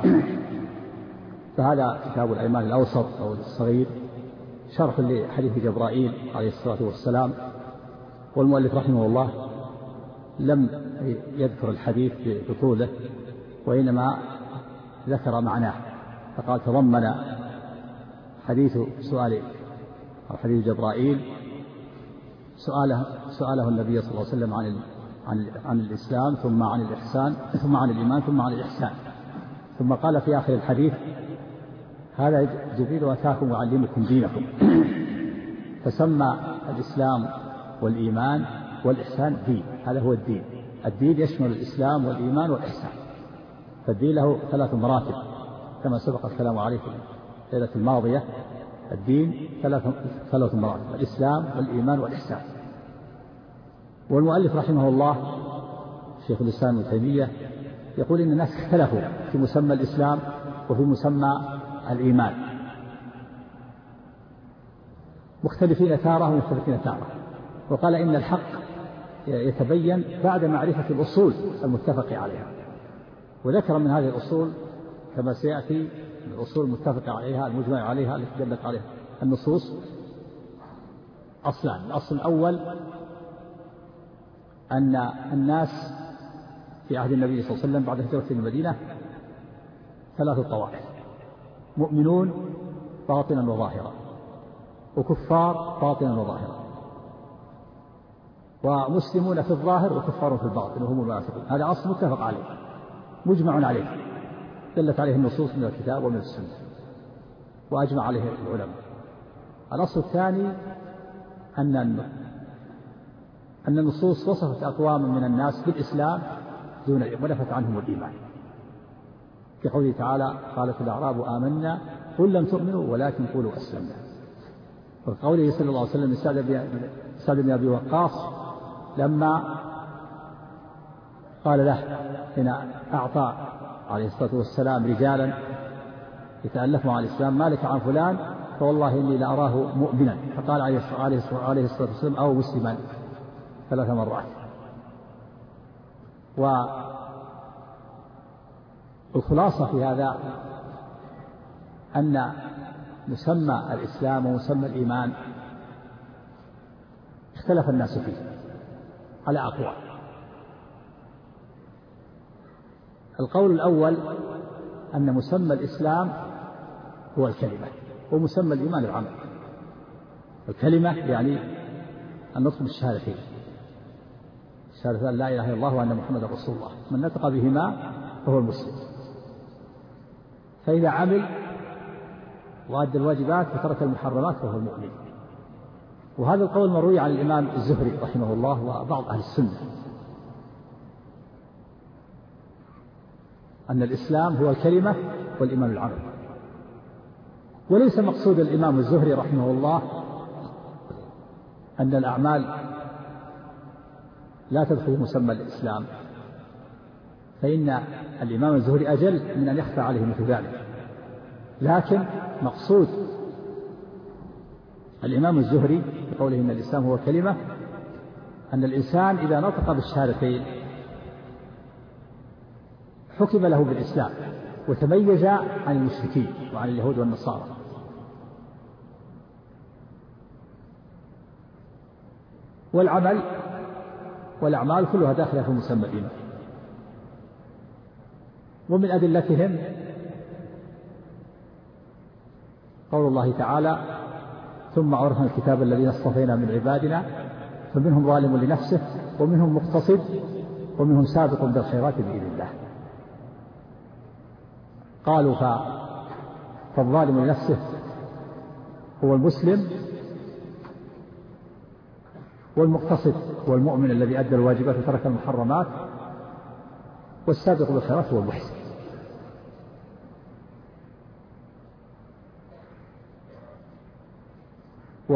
فهذا كتاب الأيمان الأوسط أو الصغير، شرح لحديث جبرائيل عليه الصلاة والسلام. والمؤلف رحمه الله لم يذكر الحديث بطوله، وإنما ذكر معناه فقال تضمن حديث سؤال أو حديث جبرائيل سؤاله سؤاله النبي صلى الله عليه وسلم عن عن عن الإسلام ثم عن الإحسان ثم عن الإيمان ثم عن الإحسان، ثم قال في آخر الحديث هذا جبريل أتاكم وعلمكم دينكم فسمى الإسلام والإيمان والإحسان دين. هذا هو الدين. الدين يشمل الإسلام والإيمان والإحسان، فالدين له ثلاث مراتب كما سبق الكلام عليه في الليلة الماضية. الدين ثلاث ثلاث مراتب: الإسلام والإيمان والإحسان. والمؤلف رحمه الله شيخ الإسلام ابن تيمية يقول إن الناس اختلفوا في مسمى الإسلام وفي مسمى الإيمان، مختلفين تارة ومختلفين تارة، وقال إن الحق يتبين بعد معرفة الأصول المتفق عليها، وذكر من هذه الأصول كما سيأتي الأصول المتفق عليها المجمع عليها التي دلت عليها النصوص أصلان. الأصل الأول أن الناس في عهد النبي صلى الله عليه وسلم بعد هجرة المدينة ثلاث طوائف: مؤمنون باطنا وظاهرا، وكفار باطنا وظاهرا، ومسلمون في الظاهر وكفار في الباطن وهم المنافقون. هذا أصل متفق عليه مجمع عليه دلت عليه النصوص من الكتاب ومن السنة وأجمع عليه العلماء. الأصل الثاني أن أن النصوص وصفت أقواما من الناس بالإسلام دون ونفت عنهم الإيمان، كقوله تعالى: قالت الأعراب آمنا قل لم تؤمنوا ولكن قولوا أسلمنا. وقوله صلى الله عليه وسلم سعد بن أبي وقاص لما قال له حين أعطى عليه الصلاة والسلام رجالا يتألفوا على الإسلام: ما لك عن فلان؟ فوالله إني لأراه مؤمنا. فقال عليه الصلاة والسلام: أو مسلما ثلاث مرات. والخلاصة في هذا أن مسمى الإسلام ومسمى الإيمان اختلف الناس فيه على أقوال. القول الأول أن مسمى الإسلام هو الكلمة، ومسمى الإيمان العمل. الكلمة يعني النطق بالشهادتين، شهادة لا إله إلا الله وأن محمد رسول الله، من نطق بهما فهو المسلم. فإذا عمل وأدى الواجبات وترك المحرمات فهو المؤمن. وهذا القول مروي عن الإمام الزهري رحمه الله وبعض أهل السنة، أن الإسلام هو الكلمة والإيمان العمل. وليس مقصود الإمام الزهري رحمه الله أن الأعمال لا تدخل مسمى الإسلام، فإن الإمام الزهري أجل من أن يخفى عليه مثل ذلك. لكن مقصود الإمام الزهري بقوله إن الإسلام هو كلمة أن الإنسان إذا نطق بالشهادتين حكم له بالإسلام وتميز عن المشركين وعن اليهود والنصارى. والعمل والأعمال كلها داخلة في مسمى الإيمان. ومن أدلتهم قول الله تعالى: ثم أورثنا الكتاب الذين اصطفينا من عبادنا فمنهم ظالم لنفسه ومنهم مقتصد ومنهم سابق بالخيرات بإذن الله. قالوا فالظالم لنفسه هو المسلم، والمقتصد هو المؤمن الذي أدى الواجبات وترك المحرمات، والسابق بالخيرات هو المحسن. و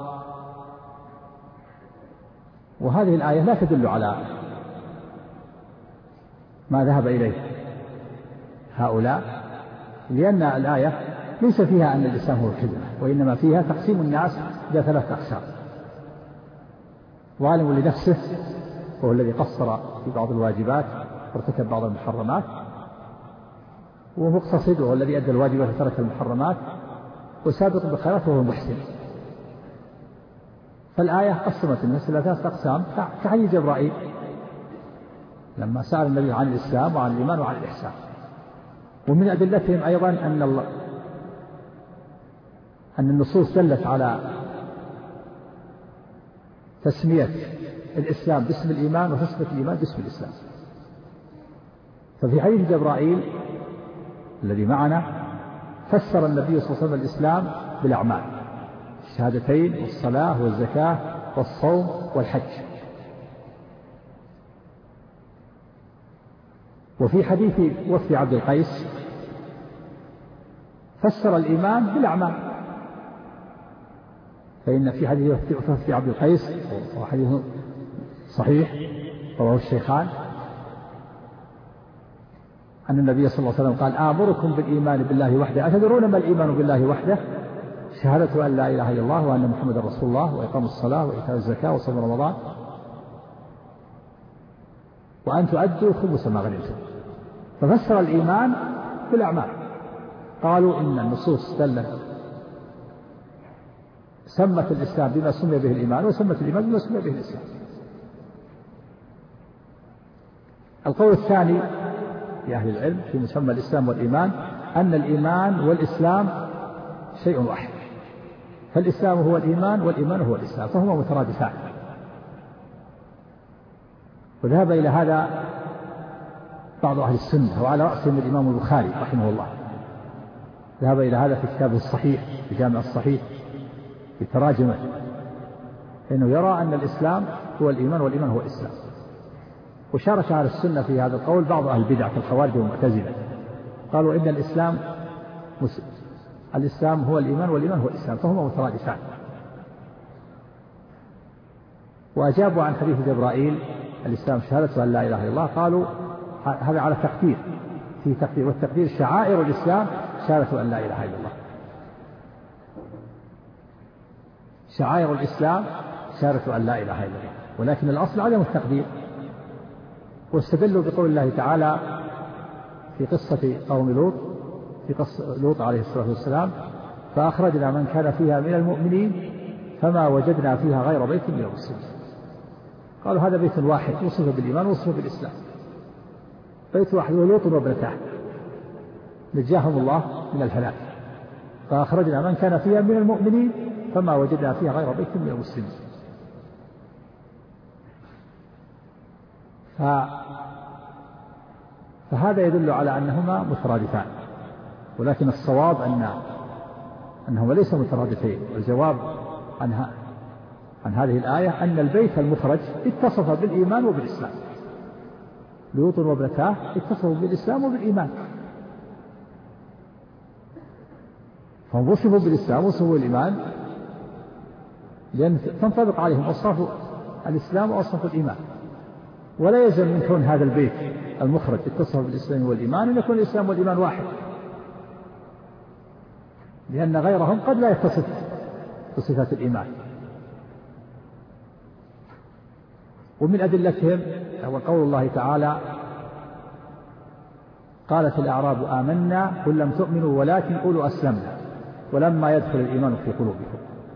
وهذه الآية لا تدل على ما ذهب إليه هؤلاء، لأن الآية ليس فيها أن الإسلام هو الكلمة، وإنما فيها تقسيم الناس إلى ثلاثة أقسام: ظالم لنفسه وهو الذي قصر في بعض الواجبات وارتكب بعض المحرمات، ومقتصد وهو الذي أدى الواجبات وترك المحرمات، وسابق بالخيرات وهو المحسن. فالآية قسمت الناس إلى ثلاثة أقسام كحديث جبرائيل لما سأل النبي عن الإسلام وعن الإيمان وعن الإحسان. ومن أدلتهم أيضا أن الله أن النصوص دلت على تسمية الإسلام باسم الإيمان وتسمية الإيمان باسم الإسلام. ففي حديث جبرائيل الذي معنا فسر النبي صلى الله عليه وسلم الإسلام بالأعمال، الشهادتين والصلاة والزكاة والصوم والحج. وفي حديث وفد عبد القيس فسر الإيمان بالأعمال، فإن في حديث وفد عبد القيس وحديث صحيح رواه الشيخان أن النبي صلى الله عليه وسلم قال آمركم بالإيمان بالله وحده أتدرون ما الإيمان بالله وحده؟ شهادة أن لا إله إلا الله وأن محمد رسول الله وإقام الصلاة وإيتاء الزكاة وصوم رمضان وأن تؤدوا خمس ما غنمتم. ففسر الإيمان بالأعمال. قالوا إن النصوص دلت سمت الإسلام بما سمي به الإيمان وسمت الإيمان بما سمي به الإسلام. القول الثاني لأهل العلم في مسمى الإسلام والإيمان أن الإيمان والإسلام شيء واحد، فالإسلام هو الإيمان والإيمان هو الإسلام، فهما مترادفان. وذهب إلى هذا بعض أهل السنة وعلى رأسهم الإمام البخاري رحمه الله، ذهب إلى هذا في كتابه الصحيح في جامع الصحيح في تراجمه، إنه يرى أن الإسلام هو الإيمان والإيمان هو الإسلام. وشارك أهل السنة في هذا القول بعض أهل البدع كالخوارج والمعتزلة، قالوا إن الإسلام الإسلام هو الإيمان والإيمان هو الإسلام، فهما مترادفان. وأجابوا عن حديث جبرائيل الإسلام شهادة أن لا إله إلا الله، قالوا هذا على تقدير، في تقدير، والتقدير شعائر الإسلام شهادة أن لا إله إلا الله. شعائر الإسلام شهادة أن لا إله إلا الله، ولكن الأصل عدم التقدير. واستدلوا بقول الله تعالى في قصة قوم لوط في قصة لوط عليه الصلاة والسلام فأخرجنا من كان فيها من المؤمنين فما وجدنا فيها غير بيت من المسلمين. قالوا هذا بيت واحد وصف بالإيمان وصف بالإسلام، بيت واحد ولوط وابنته نجاهم الله من الهلاك، فأخرجنا من كان فيها من المؤمنين فما وجدنا فيها غير بيت من المسلمين. ف... فهذا يدل على أنهما مترادفان، ولكن الصواب أن أنهما ليس مترادفين. والجواب عنها عن هذه الآية أن البيت المخرج اتصف بالإيمان وبالإسلام، لوط وابنتاه اتصفوا بالإسلام وبالإيمان، فهم وصفوا بالإسلام وصفوا بالإيمان لأن تنطبق عليهم أوصاف الإسلام وأوصاف الإيمان. ولا يلزم من كون هذا البيت المخرج اتصف بالإسلام والإيمان أن يكون الإسلام والإيمان واحد، لأن غيرهم قد لا يتصف بصفات الإيمان. ومن أدلتهم هو قول الله تعالى قالت الأعراب آمنا قل لم تؤمنوا ولكن قولوا أسلمنا ولما يدخل الإيمان في قلوبكم.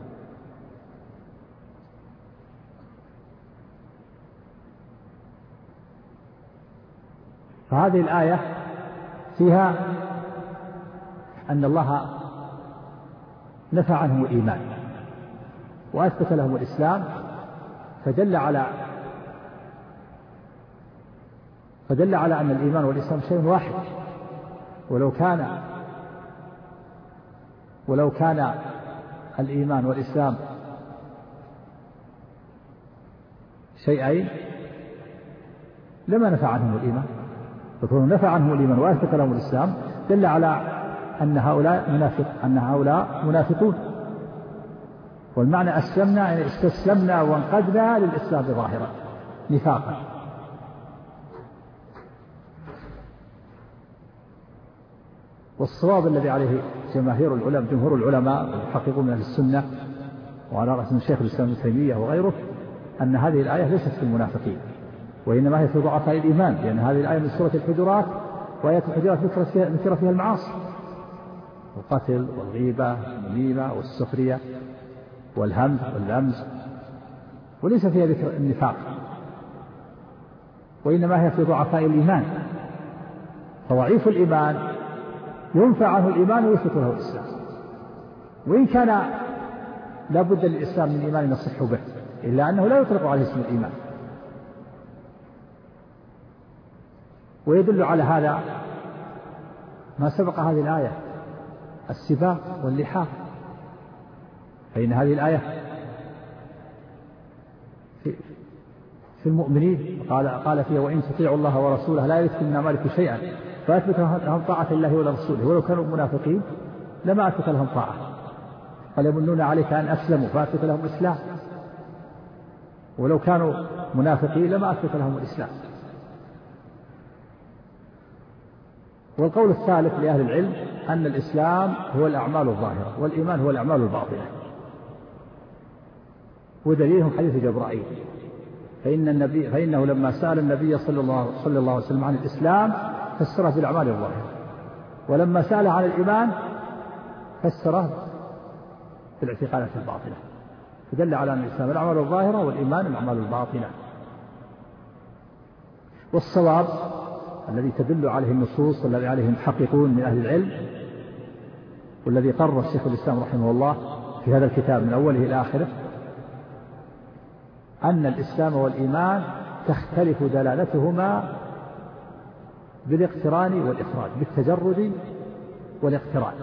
فهذه الآية فيها أن الله نفى عنهم الإيمان وأثبت لهم الإسلام، فدل على فدل على أن الإيمان والإسلام شيء واحد. ولو كان ولو كان الإيمان والإسلام شيئين لما نفى عنهم الإيمان، فكون نفى عنهم الإيمان وأثبت لهم الإسلام دل على أن هؤلاء منافق أن هؤلاء منافقون. والمعنى أسلمنا يعني استسلمنا وانقدنا للإسلام ظاهرا نفاقا. والصواب الذي عليه جماهير العلماء جمهور العلماء والمحققون من أهل السنة وعلى رأسهم شيخ الإسلام ابن تيمية وغيره أن هذه الآية ليست في المنافقين، وإنما هي في ضعفاء الإيمان، لأن هذه الآية من سورة الحجرات، وآيات الحجرات ذكر فيها المعاصي، القتل والغيبة والنميمة والسخرية والهمز واللمز، وليس فيها ذكر النفاق، وإنما هي في ضعفاء الإيمان. فضعيف الإيمان ينفع عنه الإيمان ويثبت له الإسلام. وإن كان لا بد للإسلام من إيمان يصح به، إلا أنه لا يطلق عليه اسم الإيمان. ويدل على هذا ما سبق هذه الآية السباق واللحاف، فإن هذه الآية في, في المؤمنين قال, قال فيها وإن تطيعوا الله ورسوله لا يلدكم من أعمالكم شيئا، فأثبت لهم طاعة الله ولرسوله، ولو كانوا منافقين لما أثبت لهم طاعة. قال يمنون عليك أن أسلموا فأثبت لهم الإسلام، ولو كانوا منافقين لما أثبت لهم الإسلام. والقول الثالث لأهل العلم أن الإسلام هو الأعمال الظاهرة والإيمان هو الأعمال الباطنة، ودليلهم حديث جبرائيل، فإن النبي فإنه لما سأل النبي صلى الله, صلى الله عليه وسلم عن الإسلام فسره بالأعمال الظاهرة، ولما سأله عن الإيمان فسره بالاعتقادات الباطنة، فدل على أن الإسلام الأعمال الظاهرة والإيمان الأعمال الباطنة. والصواب الذي تدل عليه النصوص والذي عليه المحققون من أهل العلم، والذي قرر الشيخ الإسلام رحمه الله في هذا الكتاب من أوله إلى آخره، أن الإسلام والإيمان تختلف دلالتهما بالاقتران والإفراد، بالتجرد والاقتران.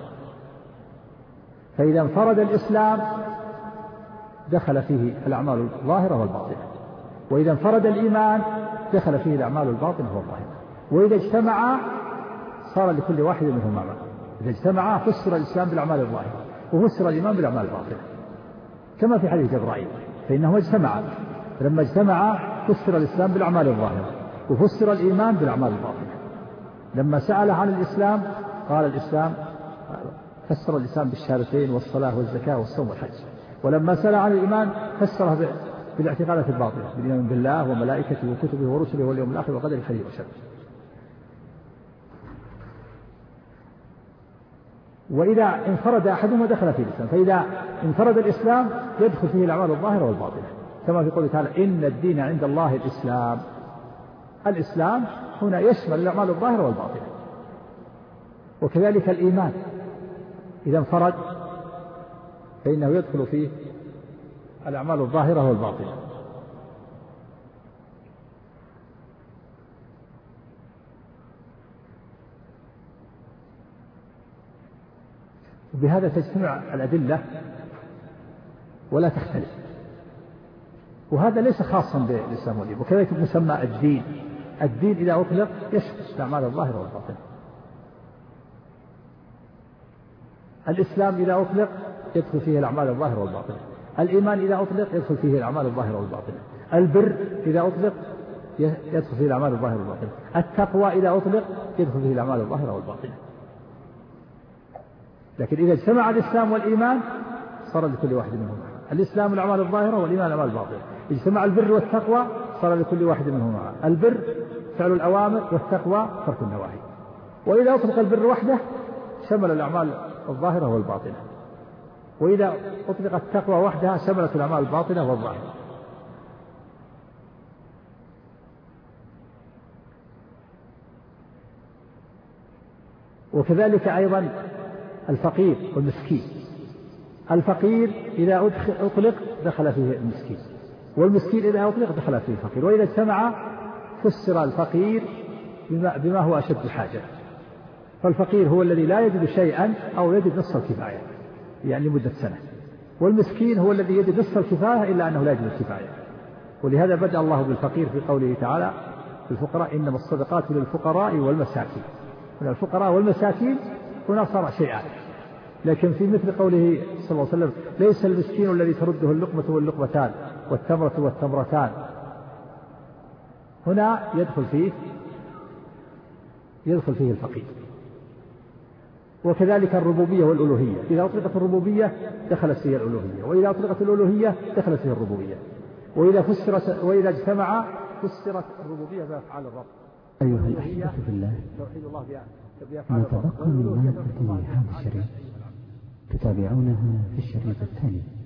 فإذا انفرد الإسلام دخل فيه الأعمال الظاهرة والباطنة، وإذا انفرد الإيمان دخل فيه الأعمال الباطنة والظاهرة، وإذا اجتمعا صار لكل واحد منهما معنى. إذا اجتمعا فسر الإسلام بالأعمال الظاهرة وفسر الإيمان بالأعمال الباطنة، كما في حديث جبرائيل، فإنهما اجتمعا، لما اجتمعا فسر الإسلام بالأعمال الظاهرة وفسر الإيمان بالأعمال الباطنة. لما سأل عن الإسلام قال الإسلام فسر الإسلام بالشهادتين والصلاة والزكاة والصوم والحج، ولما سأل عن الإيمان فسره بالاعتقادات الباطنة، بالإيمان بالله وملائكته وكتبه ورسله واليوم الآخر وقدر خيره وشره. وإذا انفرد أحدهما دخل في الإسلام، فإذا انفرد الإسلام يدخل فيه الأعمال الظاهرة والباطنة، كما في قوله تعالى إن الدين عند الله الإسلام. الإسلام هنا يشمل الأعمال الظاهرة والباطنة. وكذلك الإيمان إذا انفرد فإنه يدخل فيه الأعمال الظاهرة والباطنة. وبهذا تجتمع الأدلة ولا تختلف، وهذا ليس خاصا بالإسلام والإيمان. وكذلك مسمى الدين، الدين إذا أطلق يشمل الأعمال الظاهرة والباطنة. الإسلام إذا أطلق يدخل فيه الأعمال الظاهرة والباطنة. الإيمان إذا أطلق يدخل فيه الأعمال الظاهرة والباطنة. البر إذا أطلق يدخل فيه الأعمال الظاهرة والباطنة. التقوى إذا أطلق يدخل فيه الأعمال الظاهرة والباطنة. لكن إذا اجتمع الإسلام والإيمان صار لكل واحد منهما الإسلام الأعمال الظاهرة والإيمان الأعمال الباطنة. اجتمع البر والتقوى صار لكل واحد منهما البر فعل الأوامر والتقوى ترك النواهي. وإذا أطلق البر وحده شمل الأعمال الظاهرة والباطنة، وإذا أطلق التقوى وحدها شملت الأعمال الباطنة والظاهرة. وكذلك أيضا الفقير والمسكين. الفقير إذا أطلق دخل فيه المسكين، والمسكين إذا أطلق دخل فيه الفقير. وإذا اجتمع فسر الفقير بما, بما هو أشد الحاجة. فالفقير هو الذي لا يجد شيئا أو يجد نصف الكفاية يعني لمدة سنة، والمسكين هو الذي يجد نصف الكفاية إلا أنه لا يجد الكفاية. ولهذا بدأ الله بالفقير في قوله تعالى الفقراء إنما الصدقات للفقراء والمساكين. من الفقراء والمساكين هنا صار شيئا. لكن في مثل قوله صلى الله عليه وسلم ليس المسكين الذي ترده اللقمة واللقمتان والتمرة والتمرتان، هنا يدخل فيه يدخل فيه الفقير. وكذلك الربوبية والألوهية، إذا أطلقت الربوبية دخلت فيه الألوهية، وإذا أطلقت الألوهية دخلت فيه الربوبية. وإذا فسرت وإذا اجتمع فسرت الربوبية بأفعال الرب. أيها الأحبة في الله، ما تبقى من مادة هذا الشريط تتابعونها في الشريط الثاني.